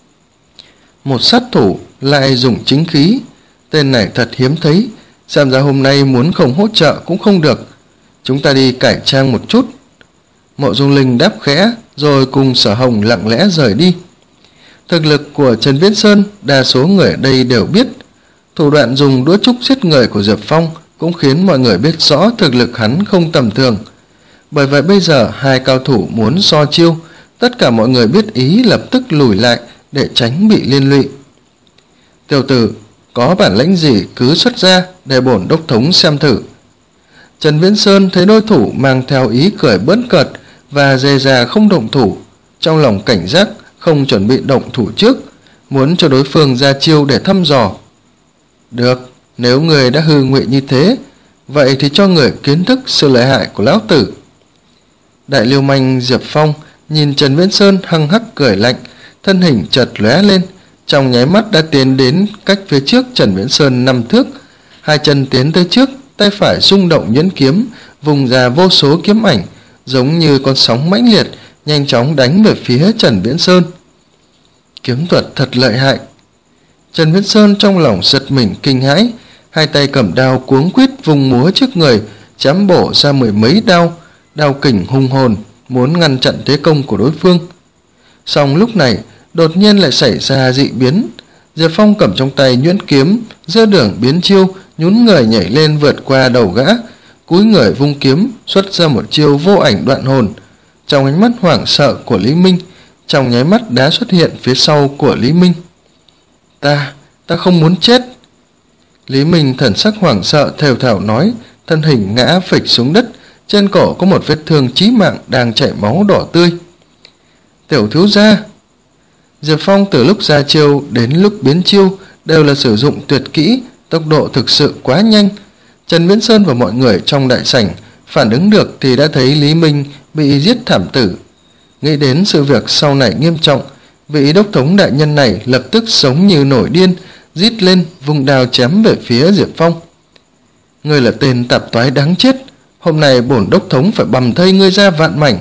Một sát thủ lại dùng chính khí, tên này thật hiếm thấy, xem ra hôm nay muốn không hỗ trợ cũng không được, chúng ta đi cải trang một chút. Mộ Dung Linh đáp khẽ rồi cùng Sở Hồng lặng lẽ rời đi. Thực lực của Trần Viễn Sơn đa số người ở đây đều biết, thủ đoạn dùng đũa trúc giết người của Diệp Phong cũng khiến mọi người biết rõ thực lực hắn không tầm thường. Bởi vậy bây giờ hai cao thủ muốn so chiêu, Tất cả mọi người biết ý lập tức lùi lại để tránh bị liên lụy. Tiểu tử, có bản lĩnh gì cứ xuất ra để bổn đốc thống xem thử. Trần Viễn Sơn thấy đối thủ mang theo ý cười bỡn cợt và dè dà không động thủ, trong lòng cảnh giác không chuẩn bị động thủ trước, muốn cho đối phương ra chiêu để thăm dò. Được, nếu người đã hư ngụy như thế, vậy thì cho người kiến thức sự lợi hại của lão tử. Đại lưu manh Diệp Phong nhìn Trần Viễn Sơn hăng hắc cười lạnh, thân hình chợt lóe lên, trong nháy mắt đã tiến đến cách phía trước Trần Viễn Sơn năm thước, hai chân tiến tới trước, tay phải rung động nhẫn kiếm, vùng ra vô số kiếm ảnh, giống như con sóng mãnh liệt, nhanh chóng đánh về phía Trần Viễn Sơn. Kiếm thuật thật lợi hại. Trần Viễn Sơn trong lòng giật mình kinh hãi, hai tay cầm đao cuống quýt vùng múa trước người, chém bổ ra mười mấy đao, đao kình hung hồn, muốn ngăn chặn thế công của đối phương. Song lúc này, đột nhiên lại xảy ra dị biến. Diệp Phong cầm trong tay nhuyễn kiếm, giơ đường biến chiêu, nhún người nhảy lên vượt qua đầu gã, cúi người vung kiếm, xuất ra một chiêu vô ảnh đoạn hồn. Trong ánh mắt hoảng sợ của Lý Minh, trong nháy mắt đã xuất hiện phía sau của Lý Minh. Ta, ta không muốn chết. Lý Minh thần sắc hoảng sợ thều thào nói, thân hình ngã phịch xuống đất, trên cổ có một vết thương chí mạng đang chảy máu đỏ tươi. Tiểu thiếu gia. Diệp Phong từ lúc ra chiêu đến lúc biến chiêu đều là sử dụng tuyệt kỹ, tốc độ thực sự quá nhanh. Trần Viễn Sơn và mọi người trong đại sảnh phản ứng được thì đã thấy Lý Minh bị giết thảm tử. Nghĩ đến sự việc sau này nghiêm trọng, vị đốc thống đại nhân này lập tức sống như nổi điên, rít lên vùng đao chém về phía Diệp Phong. Ngươi là tên tạp toái đáng chết, hôm nay bổn đốc thống phải bầm thây ngươi ra vạn mảnh.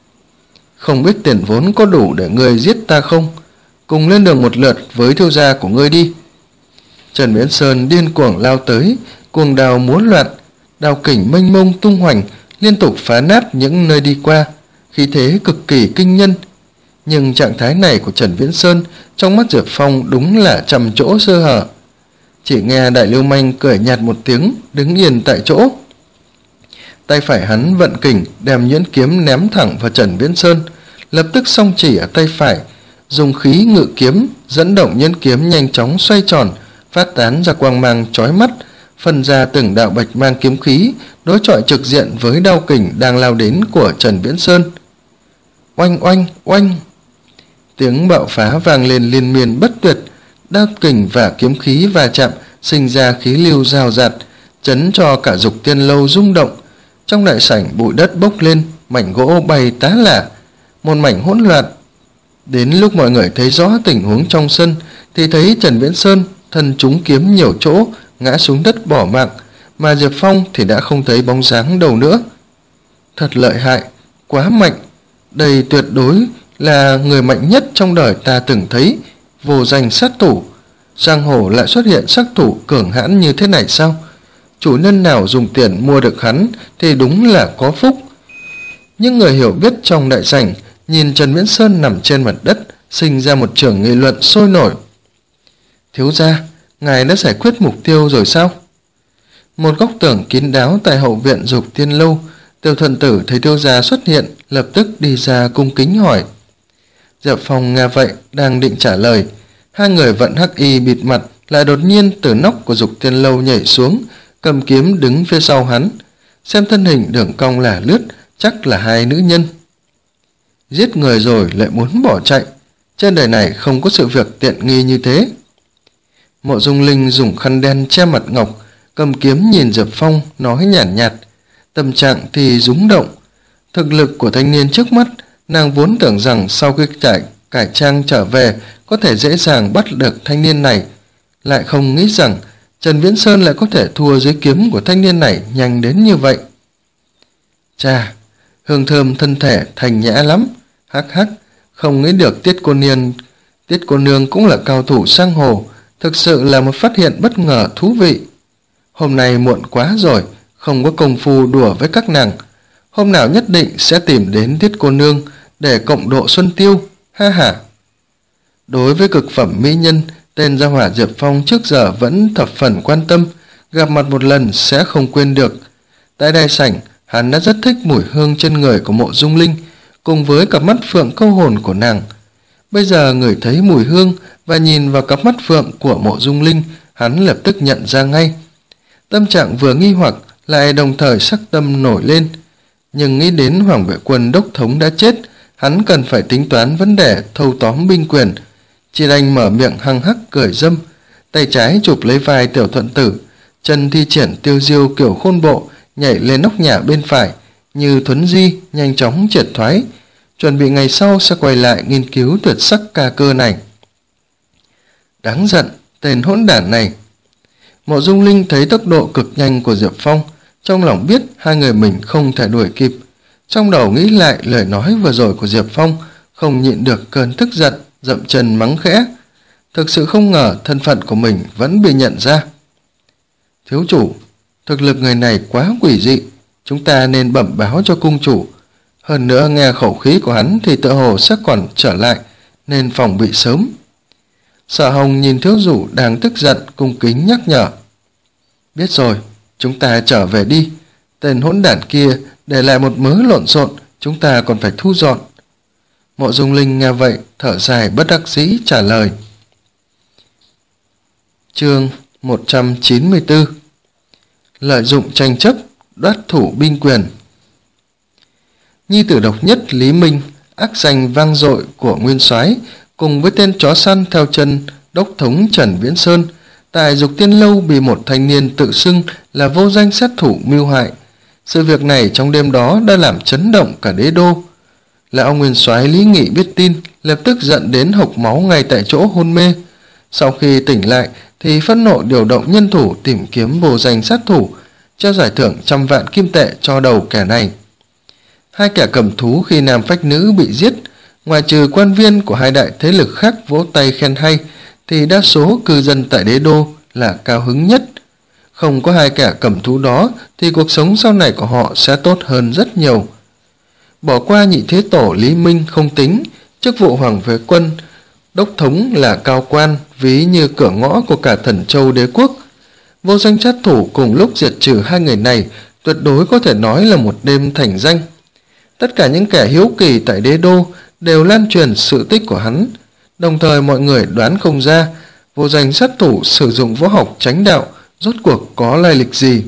Không biết tiền vốn có đủ để ngươi giết ta không? Cùng lên đường một lượt với thiếu gia của ngươi đi. Trần Viễn Sơn điên cuồng lao tới, cuồng đao múa loạn, đao kình mênh mông tung hoành, liên tục phá nát những nơi đi qua, khí thế cực kỳ kinh nhân. Nhưng trạng thái này của Trần Viễn Sơn trong mắt Diệp Phong đúng là trăm chỗ sơ hở. Chỉ nghe đại lưu manh cười nhạt một tiếng, đứng yên tại chỗ. Tay phải hắn vận kình đem nhuyễn kiếm ném thẳng vào Trần Viễn Sơn, lập tức song chỉ ở tay phải, dùng khí ngự kiếm dẫn động nhuyễn kiếm nhanh chóng xoay tròn, phát tán ra quang mang chói mắt, phân ra từng đạo bạch mang kiếm khí, đối chọi trực diện với đao kình đang lao đến của Trần Viễn Sơn. Oanh oanh oanh, tiếng bạo phá vang lên liên miên bất tuyệt, đao kình và kiếm khí va chạm sinh ra khí lưu rào rạt, chấn cho cả Dục Tiên Lâu rung động. Trong đại sảnh bụi đất bốc lên, mảnh gỗ bay tá lả, một mảnh hỗn loạn. Đến lúc mọi người thấy rõ tình huống trong sân thì thấy Trần Viễn Sơn thân trúng kiếm nhiều chỗ, ngã xuống đất bỏ mạng, mà Diệp Phong thì đã không thấy bóng dáng đâu nữa. Thật lợi hại, quá mạnh, đây tuyệt đối là người mạnh nhất trong đời ta từng thấy, vô danh sát thủ. Giang hồ lại xuất hiện sát thủ cường hãn như thế này sao? Chủ nhân nào dùng tiền mua được hắn thì đúng là có phúc. Những người hiểu biết trong đại sảnh nhìn Trần Viễn Sơn nằm trên mặt đất, sinh ra một trường nghị luận sôi nổi. Thiếu gia, ngài đã giải quyết mục tiêu rồi sao? Một góc tường kín đáo tại hậu viện Dục Tiên Lâu, Tiêu Thuận Tử thấy thiếu gia xuất hiện, lập tức đi ra cung kính hỏi. Diệp Phong nghe vậy đang định trả lời, hai người vận hắc y bịt mặt lại đột nhiên từ nóc của Dục Tiên Lâu nhảy xuống, cầm kiếm đứng phía sau hắn, xem thân hình đường cong là lướt, chắc là hai nữ nhân. Giết người rồi lại muốn bỏ chạy, trên đời này không có sự việc tiện nghi như thế. Mộ Dung Linh dùng khăn đen che mặt ngọc, cầm kiếm nhìn Diệp Phong nói nhàn nhạt, nhạt, tâm trạng thì rúng động. Thực lực của thanh niên trước mắt, nàng vốn tưởng rằng sau khi trải cải trang trở về có thể dễ dàng bắt được thanh niên này, lại không nghĩ rằng Trần Viễn Sơn lại có thể thua dưới kiếm của thanh niên này nhanh đến như vậy. Chà, hương thơm thân thể thành nhã lắm, hắc hắc, không nghĩ được Tiết cô nương, Tiết cô nương cũng là cao thủ sang hồ, thực sự là một phát hiện bất ngờ thú vị. Hôm nay muộn quá rồi, không có công phu đùa với các nàng, hôm nào nhất định sẽ tìm đến Tiết cô nương để cộng độ xuân tiêu, ha ha. Đối với cực phẩm mỹ nhân, tên gia hỏa Diệp Phong trước giờ vẫn thập phần quan tâm, gặp mặt một lần sẽ không quên được. Tại đại sảnh, hắn đã rất thích mùi hương trên người của Mộ Dung Linh, cùng với cặp mắt phượng câu hồn của nàng. Bây giờ ngửi thấy mùi hương và nhìn vào cặp mắt phượng của Mộ Dung Linh, hắn lập tức nhận ra ngay. Tâm trạng vừa nghi hoặc lại đồng thời sắc tâm nổi lên. Nhưng nghĩ đến Hoàng Vệ Quân đốc thống đã chết, hắn cần phải tính toán vấn đề thâu tóm binh quyền. Chỉ đành mở miệng hăng hắc cười dâm, tay trái chụp lấy vai Tiểu Thuận Tử, chân thi triển tiêu diêu kiểu khôn bộ, nhảy lên nóc nhà bên phải, như thuấn di nhanh chóng triệt thoái, chuẩn bị ngày sau sẽ quay lại nghiên cứu tuyệt sắc ca cơ này. Đáng giận, tên hỗn đản này. Mộ Dung Linh thấy tốc độ cực nhanh của Diệp Phong, trong lòng biết hai người mình không thể đuổi kịp. Trong đầu nghĩ lại lời nói vừa rồi của Diệp Phong, không nhịn được cơn tức giận, dậm chân mắng khẽ. Thực sự không ngờ thân phận của mình vẫn bị nhận ra. Thiếu chủ, thực lực người này quá quỷ dị, chúng ta nên bẩm báo cho cung chủ. Hơn nữa nghe khẩu khí của hắn thì tựa hồ sẽ còn trở lại, nên phòng bị sớm. Sở Hồng nhìn thiếu chủ đang tức giận, cung kính nhắc nhở. Biết rồi, chúng ta trở về đi. Tên hỗn đản kia để lại một mớ lộn xộn, chúng ta còn phải thu dọn. Mộ Dung Linh nghe vậy thở dài bất đắc dĩ trả lời. Chương một trăm chín mươi tư. Lợi dụng tranh chấp đoạt thủ binh quyền. Nhi tử độc nhất Lý Minh, ác danh vang dội của nguyên soái, cùng với tên chó săn theo chân đốc thống Trần Viễn Sơn, tại Dục Tiên Lâu bị một thanh niên tự xưng là vô danh sát thủ mưu hại. Sự việc này trong đêm đó đã làm chấn động cả đế đô. Lão nguyên soái Lý Nghị biết tin, lập tức giận đến hộc máu ngay tại chỗ hôn mê. Sau khi tỉnh lại thì phẫn nộ điều động nhân thủ tìm kiếm vô danh sát thủ, trao giải thưởng trăm vạn kim tệ cho đầu kẻ này. Hai kẻ cầm thú khi nam phách nữ bị giết, ngoài trừ quan viên của hai đại thế lực khác vỗ tay khen hay, thì đa số cư dân tại đế đô là cao hứng nhất. Không có hai kẻ cầm thú đó thì cuộc sống sau này của họ sẽ tốt hơn rất nhiều. Bỏ qua nhị thế tổ Lý Minh không tính, chức vụ Hoàng Vệ Quân đốc thống là cao quan, ví như cửa ngõ của cả Thần Châu đế quốc. Vô danh sát thủ cùng lúc diệt trừ hai người này tuyệt đối có thể nói là một đêm thành danh. Tất cả những kẻ hiếu kỳ tại đế đô đều lan truyền sự tích của hắn, đồng thời mọi người đoán không ra vô danh sát thủ sử dụng võ học chánh đạo rốt cuộc có lai lịch gì.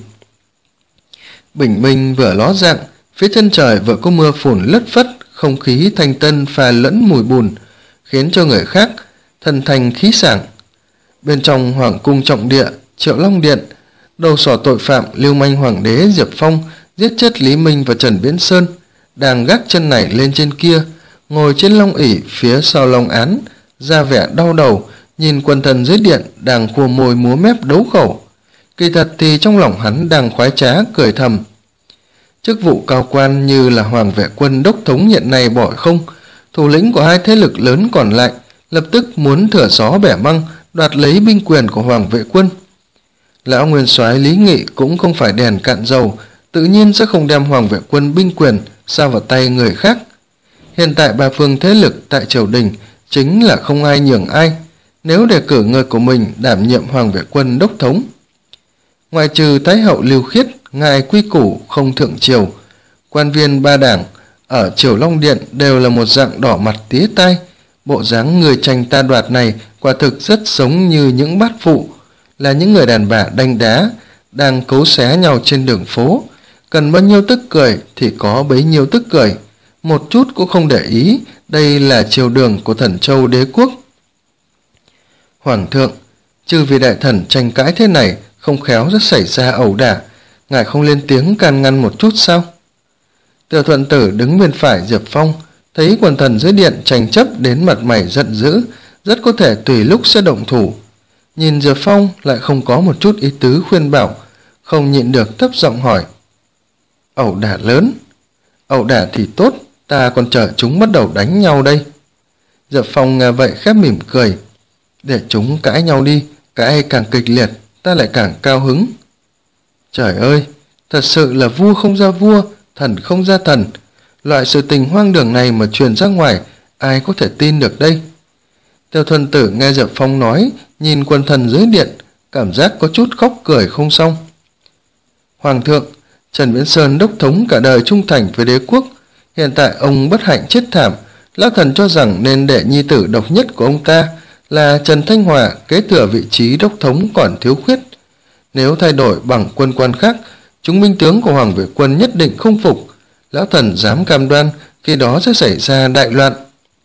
Bình minh vừa ló dạng, phía chân trời vừa có mưa phùn lất phất, không khí thanh tân pha lẫn mùi bùn, khiến cho người khác thần thanh khí sảng. Bên trong Hoàng cung trọng địa Triệu Long Điện, đầu sỏ tội phạm lưu manh hoàng đế Diệp Phong giết chết Lý Minh và Trần Viễn Sơn, đang gác chân này lên trên kia, ngồi trên long ỷ phía sau long án, ra vẻ đau đầu, nhìn quần thần dưới điện đang khua môi múa mép đấu khẩu. Kỳ thật thì trong lòng hắn đang khoái trá cười thầm. Chức vụ cao quan như là Hoàng Vệ Quân đốc thống hiện nay bỏ không, thủ lĩnh của hai thế lực lớn còn lại lập tức muốn thửa gió bẻ măng, đoạt lấy binh quyền của Hoàng Vệ Quân. Lão nguyên soái Lý Nghị cũng không phải đèn cạn dầu, tự nhiên sẽ không đem Hoàng Vệ Quân binh quyền sao vào tay người khác. Hiện tại ba phương thế lực tại triều đình chính là không ai nhường ai, nếu đề cử người của mình đảm nhiệm Hoàng Vệ Quân đốc thống. Ngoài trừ Thái hậu Lưu Khiết ngài quy củ không thượng triều, quan viên ba đảng ở Triều Long Điện đều là một dạng đỏ mặt tía tai. Bộ dáng người tranh ta đoạt này quả thực rất giống như những bát phụ, là những người đàn bà đanh đá đang cấu xé nhau trên đường phố, cần bao nhiêu tức cười thì có bấy nhiêu tức cười, một chút cũng không để ý đây là triều đường của Thần Châu đế quốc. Hoàng thượng, trừ vì đại thần tranh cãi thế này không khéo rất xảy ra ẩu đả, ngài không lên tiếng can ngăn một chút sao? Tiểu Thuận Tử đứng bên phải Diệp Phong, thấy quần thần dưới điện tranh chấp đến mặt mày giận dữ, rất có thể tùy lúc sẽ động thủ. Nhìn Diệp Phong lại không có một chút ý tứ khuyên bảo, không nhịn được thấp giọng hỏi. Ẩu đả lớn? Ẩu đả thì tốt, ta còn chờ chúng bắt đầu đánh nhau đây. Diệp Phong nghe vậy khép mỉm cười. Để chúng cãi nhau đi, cãi càng kịch liệt, ta lại càng cao hứng. Trời ơi, thật sự là vua không ra vua, thần không ra thần. Loại sự tình hoang đường này mà truyền ra ngoài, ai có thể tin được đây? Tiêu Thuần Tử nghe Diệp Phong nói, nhìn quần thần dưới điện, cảm giác có chút khóc cười không xong. Hoàng thượng, Trần Viễn Sơn đốc thống cả đời trung thành với đế quốc, Hiện tại ông bất hạnh chết thảm, lão thần cho rằng nên để nhi tử độc nhất của ông ta là Trần Thanh Hòa kế thừa vị trí đốc thống còn thiếu khuyết. Nếu thay đổi bằng quân quan khác, chúng binh tướng của Hoàng Vệ Quân nhất định không phục. Lão thần dám cam đoan khi đó sẽ xảy ra đại loạn.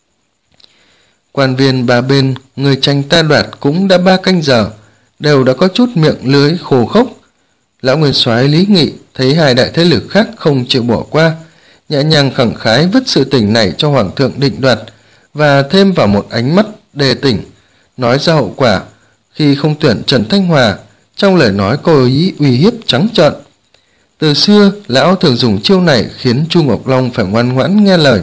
Quan viên ba bên người tranh ta đoạt cũng đã ba canh giờ, đều đã có chút miệng lưới khô khốc. Lão nguyên soái Lý Nghị thấy hai đại thế lực khác không chịu bỏ qua, nhẹ nhàng khẳng khái vứt sự tình này cho Hoàng thượng định đoạt, và thêm vào một ánh mắt đề tỉnh, nói ra hậu quả khi không tuyển Trần Thanh Hòa. Trong lời nói có ý uy hiếp trắng trợn. Từ xưa lão thường dùng chiêu này khiến Chu Ngọc Long phải ngoan ngoãn nghe lời.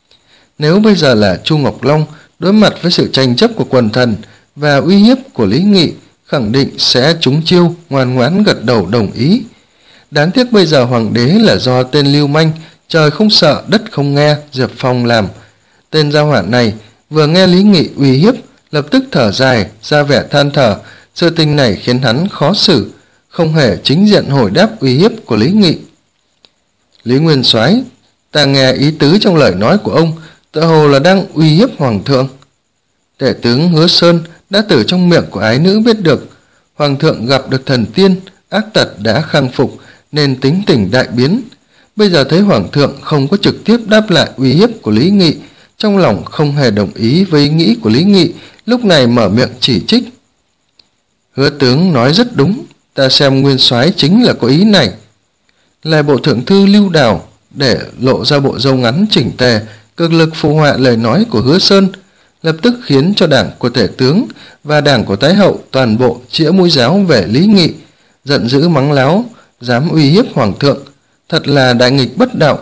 Nếu bây giờ là Chu Ngọc Long đối mặt với sự tranh chấp của quần thần và uy hiếp của Lý Nghị, khẳng định sẽ trúng chiêu, ngoan ngoãn gật đầu đồng ý. Đáng tiếc bây giờ hoàng đế là do tên lưu manh trời không sợ đất không nghe Diệp Phong làm. Tên gia hỏa này vừa nghe Lý Nghị uy hiếp, lập tức thở dài ra vẻ than thở. Sự tình này khiến hắn khó xử, không hề chính diện hồi đáp uy hiếp của Lý Nghị. Lý Nguyên soái, ta nghe ý tứ trong lời nói của ông tựa hồ là đang uy hiếp hoàng thượng. Tể tướng Hứa Sơn đã từ trong miệng của ái nữ biết được hoàng thượng gặp được thần tiên, ác tật đã khang phục nên tính tình đại biến. Bây giờ thấy hoàng thượng không có trực tiếp đáp lại uy hiếp của Lý Nghị, trong lòng không hề đồng ý với ý nghĩ của Lý Nghị, lúc này mở miệng chỉ trích. Hứa tướng nói rất đúng, ta xem nguyên soái chính là có ý này. Lại bộ thượng thư Lưu Đào để lộ ra bộ râu ngắn chỉnh tề, cực lực phụ họa lời nói của Hứa Sơn, lập tức khiến cho đảng của tể tướng và đảng của Thái hậu toàn bộ chĩa mũi giáo về Lý Nghị, giận dữ mắng láo, dám uy hiếp hoàng thượng, thật là đại nghịch bất đạo.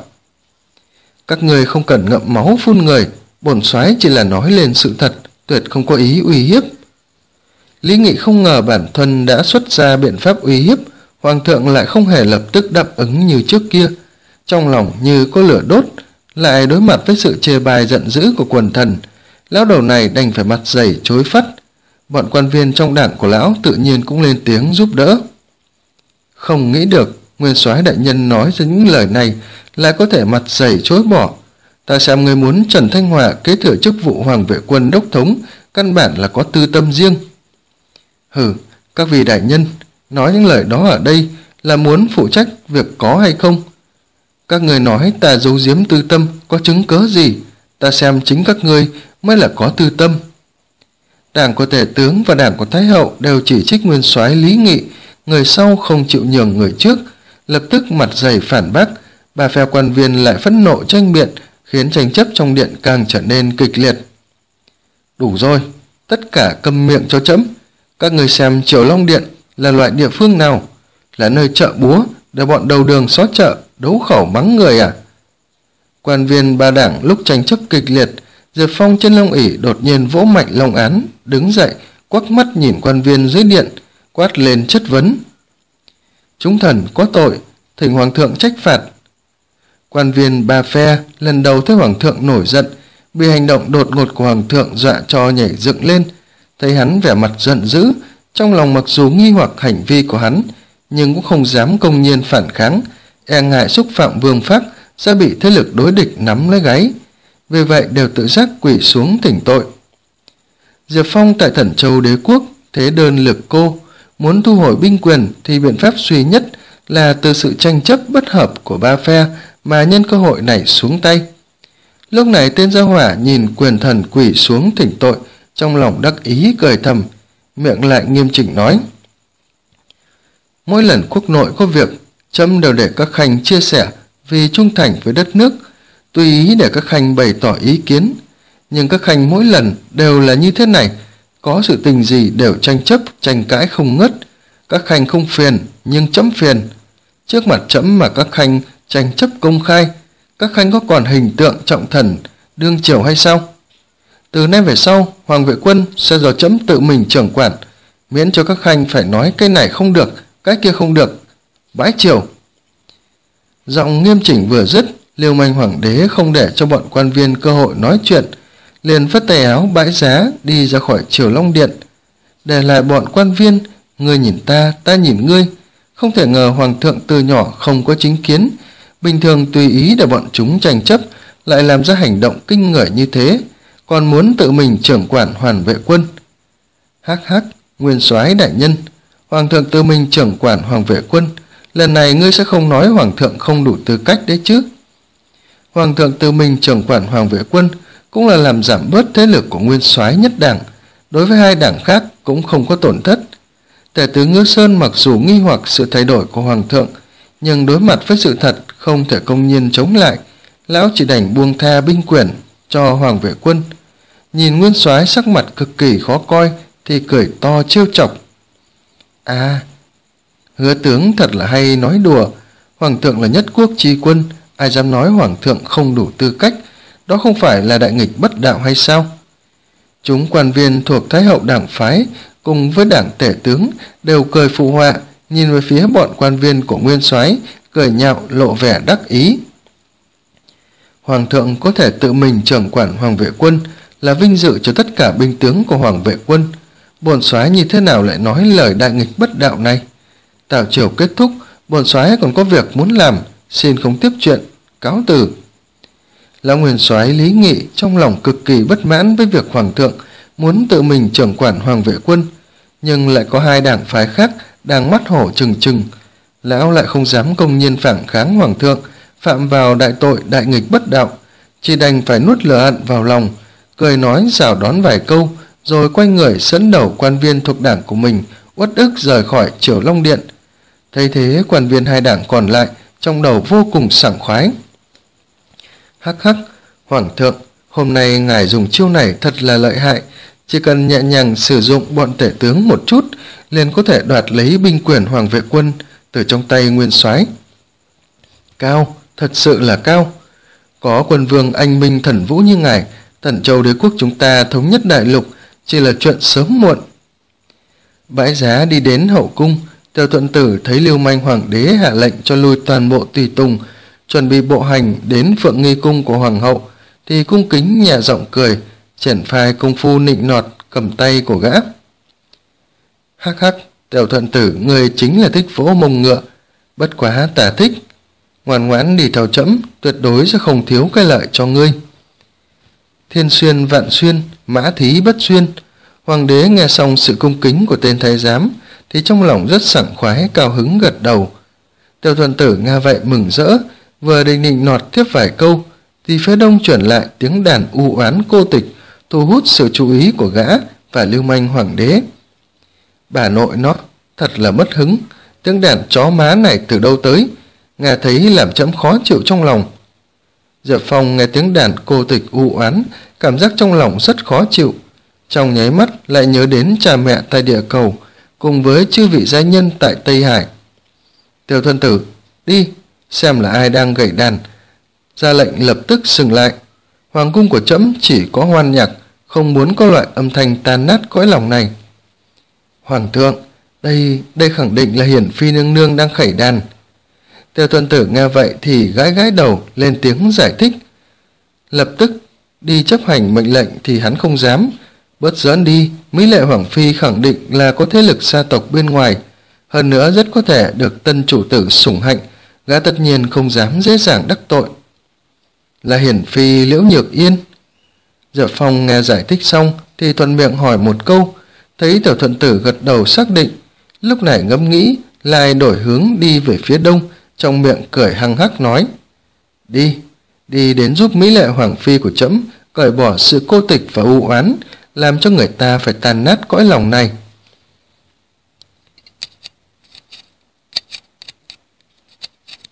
Các người không cần ngậm máu phun người, bổn soái chỉ là nói lên sự thật, tuyệt không có ý uy hiếp. Lý Nghị không ngờ bản thân đã xuất ra biện pháp uy hiếp, hoàng thượng lại không hề lập tức đáp ứng như trước kia, trong lòng như có lửa đốt. Lại đối mặt với sự chê bai giận dữ của quần thần, lão đầu này đành phải mặt dày chối phắt. Bọn quan viên trong đảng của lão tự nhiên cũng lên tiếng giúp đỡ. Không nghĩ được nguyên soái đại nhân nói ra những lời này lại có thể mặt dày chối bỏ. Ta xem người muốn Trần Thanh Hòa kế thừa chức vụ Hoàng Vệ Quân đốc thống căn bản là có tư tâm riêng. Hừ, các vị đại nhân nói những lời đó ở đây là muốn phụ trách việc có hay không? Các người nói ta giấu giếm tư tâm có chứng cớ gì? Ta xem chính các ngươi mới là có tư tâm. Đảng của tể tướng và đảng của Thái hậu đều chỉ trích nguyên soái Lý Nghị, người sau không chịu nhường người trước, lập tức mặt dày phản bác. Ba phe quan viên lại phẫn nộ tranh biện, khiến tranh chấp trong điện càng trở nên kịch liệt. Đủ rồi, tất cả câm miệng cho trẫm. Các người xem Triều Long Điện là loại địa phương nào? Là nơi chợ búa để bọn đầu đường xó chợ đấu khẩu mắng người à? Quan viên ba đảng lúc tranh chấp kịch liệt, Diệp Phong trên long ỷ đột nhiên vỗ mạnh long án, đứng dậy, quắc mắt nhìn quan viên dưới điện, quát lên chất vấn. Chúng thần có tội, thỉnh hoàng thượng trách phạt. Quan viên ba phe lần đầu thấy hoàng thượng nổi giận, bị hành động đột ngột của hoàng thượng dọa cho nhảy dựng lên. Thấy hắn vẻ mặt giận dữ, trong lòng mặc dù nghi hoặc hành vi của hắn, nhưng cũng không dám công nhiên phản kháng, e ngại xúc phạm vương pháp sẽ bị thế lực đối địch nắm lấy gáy. Vì vậy đều tự giác quỳ xuống thỉnh tội. Diệp Phong tại Thần Châu Đế quốc thế đơn lực cô, muốn thu hồi binh quyền thì biện pháp duy nhất là từ sự tranh chấp bất hợp của ba phe mà nhân cơ hội này xuống tay. Lúc này tên gia hỏa nhìn quyền thần quỳ xuống thỉnh tội, trong lòng đắc ý cười thầm, miệng lại nghiêm chỉnh nói. Mỗi lần quốc nội có việc, trẫm đều để các khanh chia sẻ vì trung thành với đất nước, tùy ý để các khanh bày tỏ ý kiến. Nhưng các khanh mỗi lần đều là như thế này, có sự tình gì đều tranh chấp, tranh cãi không ngớt. Các khanh không phiền, nhưng trẫm phiền. Trước mặt trẫm mà các khanh tranh chấp công khai, các khanh có còn hình tượng trọng thần đương triều hay sao? Từ nay về sau, Hoàng Vệ Quân sẽ do trẫm tự mình trưởng quản, miễn cho các khanh phải nói cái này không được, cái kia không được. Bãi triều. Giọng nghiêm chỉnh vừa dứt, Liêu Manh Hoàng đế không để cho bọn quan viên cơ hội nói chuyện, liền phất tay áo bãi giá đi ra khỏi Triều Long Điện, để lại bọn quan viên, ngươi nhìn ta, ta nhìn ngươi. Không thể ngờ hoàng thượng từ nhỏ không có chính kiến, Bình thường tùy ý để bọn chúng tranh chấp, lại làm ra hành động kinh người như thế, còn muốn tự mình trưởng quản Hoàn Vệ Quân. Hắc hắc, Nguyên Soái đại nhân, Hoàng thượng tự mình trưởng quản Hoàng Vệ Quân, lần này ngươi sẽ không nói Hoàng thượng không đủ tư cách đấy chứ? Hoàng thượng tự mình trưởng quản Hoàng Vệ Quân cũng là làm giảm bớt thế lực của Nguyên Soái nhất đảng, đối với hai đảng khác cũng không có tổn thất. Tể tướng Ngư Sơn mặc dù nghi hoặc sự thay đổi của Hoàng thượng, nhưng đối mặt với sự thật không thể công nhiên chống lại, lão chỉ đành buông tha binh quyền cho Hoàng Vệ Quân. Nhìn Nguyên Soái sắc mặt cực kỳ khó coi thì cười to trêu chọc. À, Hứa tướng thật là hay nói đùa, Hoàng thượng là nhất quốc chi quân, ai dám nói Hoàng thượng không đủ tư cách, đó không phải là đại nghịch bất đạo hay sao? Chúng quan viên thuộc Thái hậu đảng phái cùng với đảng tể tướng đều cười phụ họa, nhìn về phía bọn quan viên của Nguyên Soái, cười nhạo lộ vẻ đắc ý. Hoàng thượng có thể tự mình trưởng quản Hoàng Vệ Quân là vinh dự cho tất cả binh tướng của Hoàng Vệ Quân. Bổn soái như thế nào lại nói lời đại nghịch bất đạo này? Tào triều kết thúc, bổn soái còn có việc muốn làm, xin không tiếp chuyện, cáo từ. Lão Nguyên Soái Lý Nghị trong lòng cực kỳ bất mãn với việc Hoàng thượng muốn tự mình trưởng quản Hoàng Vệ Quân, nhưng lại có hai đảng phái khác đang mắt hổ trừng trừng. Lão lại không dám công nhiên phản kháng Hoàng thượng, phạm vào đại tội đại nghịch bất đạo, chỉ đành phải nuốt lửa hận vào lòng, cười nói rảo đón vài câu, rồi quay người dẫn đầu quan viên thuộc đảng của mình uất ức rời khỏi Triều Long Điện. Thấy thế, quan viên hai đảng còn lại trong đầu vô cùng sảng khoái. Hắc hắc, Hoàng thượng, hôm nay ngài dùng chiêu này thật là lợi hại, chỉ cần nhẹ nhàng sử dụng bọn tể tướng một chút liền có thể đoạt lấy binh quyền Hoàng Vệ Quân từ trong tay Nguyên Soái. Cao, thật sự là cao. Có quân vương anh minh thần vũ như ngài, Tần Châu đế quốc chúng ta thống nhất đại lục chỉ là chuyện sớm muộn. Bãi giá đi đến hậu cung, Tiêu Thuận Tử thấy Lưu Manh hoàng đế hạ lệnh cho lui toàn bộ tùy tùng, chuẩn bị bộ hành đến Phượng Nghi cung của hoàng hậu, thì cung kính nhẹ giọng cười, triển khai công phu nịnh nọt cầm tay của gã. Hắc hắc, Tiêu Thuận Tử, người chính là thích vỗ mông ngựa, bất quá tả thích, ngoan ngoãn đi theo trẫm, tuyệt đối sẽ không thiếu cái lợi cho ngươi. Thiên xuyên vạn xuyên, mã thí bất xuyên. Hoàng đế nghe xong sự cung kính của tên thái giám thì trong lòng rất sảng khoái, cao hứng gật đầu. Tiêu Thuận Tử nghe vậy mừng rỡ, vừa định nịnh nọt tiếp vài câu thì phía đông chuyển lại tiếng đàn u oán cô tịch, thu hút sự chú ý của gã và Lưu Manh hoàng đế. Bà nội nó, thật là mất hứng, tiếng đàn chó má này từ đâu tới, nghe thấy làm trẫm khó chịu trong lòng. Diệp Phong nghe tiếng đàn cô tịch u oán, cảm giác trong lòng rất khó chịu, trong nháy mắt lại nhớ đến cha mẹ tại địa cầu cùng với chư vị gia nhân tại Tây Hải. Tiêu Thuận Tử, đi xem là ai đang gảy đàn. Ra lệnh lập tức dừng lại. Hoàng cung của trẫm chỉ có hoan nhạc, không muốn có loại âm thanh tan nát cõi lòng này. Hoàng thượng, đây đây khẳng định là Hiển Phi nương nương đang khẩy đàn. Tiêu Thuận Tử nghe vậy thì gãi gãi đầu lên tiếng giải thích. Lập tức đi chấp hành mệnh lệnh thì hắn không dám. Bớt giỡn đi, Mỹ Lệ Hoàng Phi khẳng định là có thế lực gia tộc bên ngoài, hơn nữa rất có thể được tân chủ tử sủng hạnh, gã tất nhiên không dám dễ dàng đắc tội. Là Hiển Phi Liễu Nhược Yên. Diệp Phong nghe giải thích xong thì thuận miệng hỏi một câu, thấy Tiểu Thuận Tử gật đầu xác định, lúc này ngẫm nghĩ lại đổi hướng đi về phía đông, trong miệng cười hăng hắc nói: Đi, đi đến giúp Mỹ Lệ Hoàng Phi của trẫm cởi bỏ sự cô tịch và u oán, làm cho người ta phải tàn nát cõi lòng này.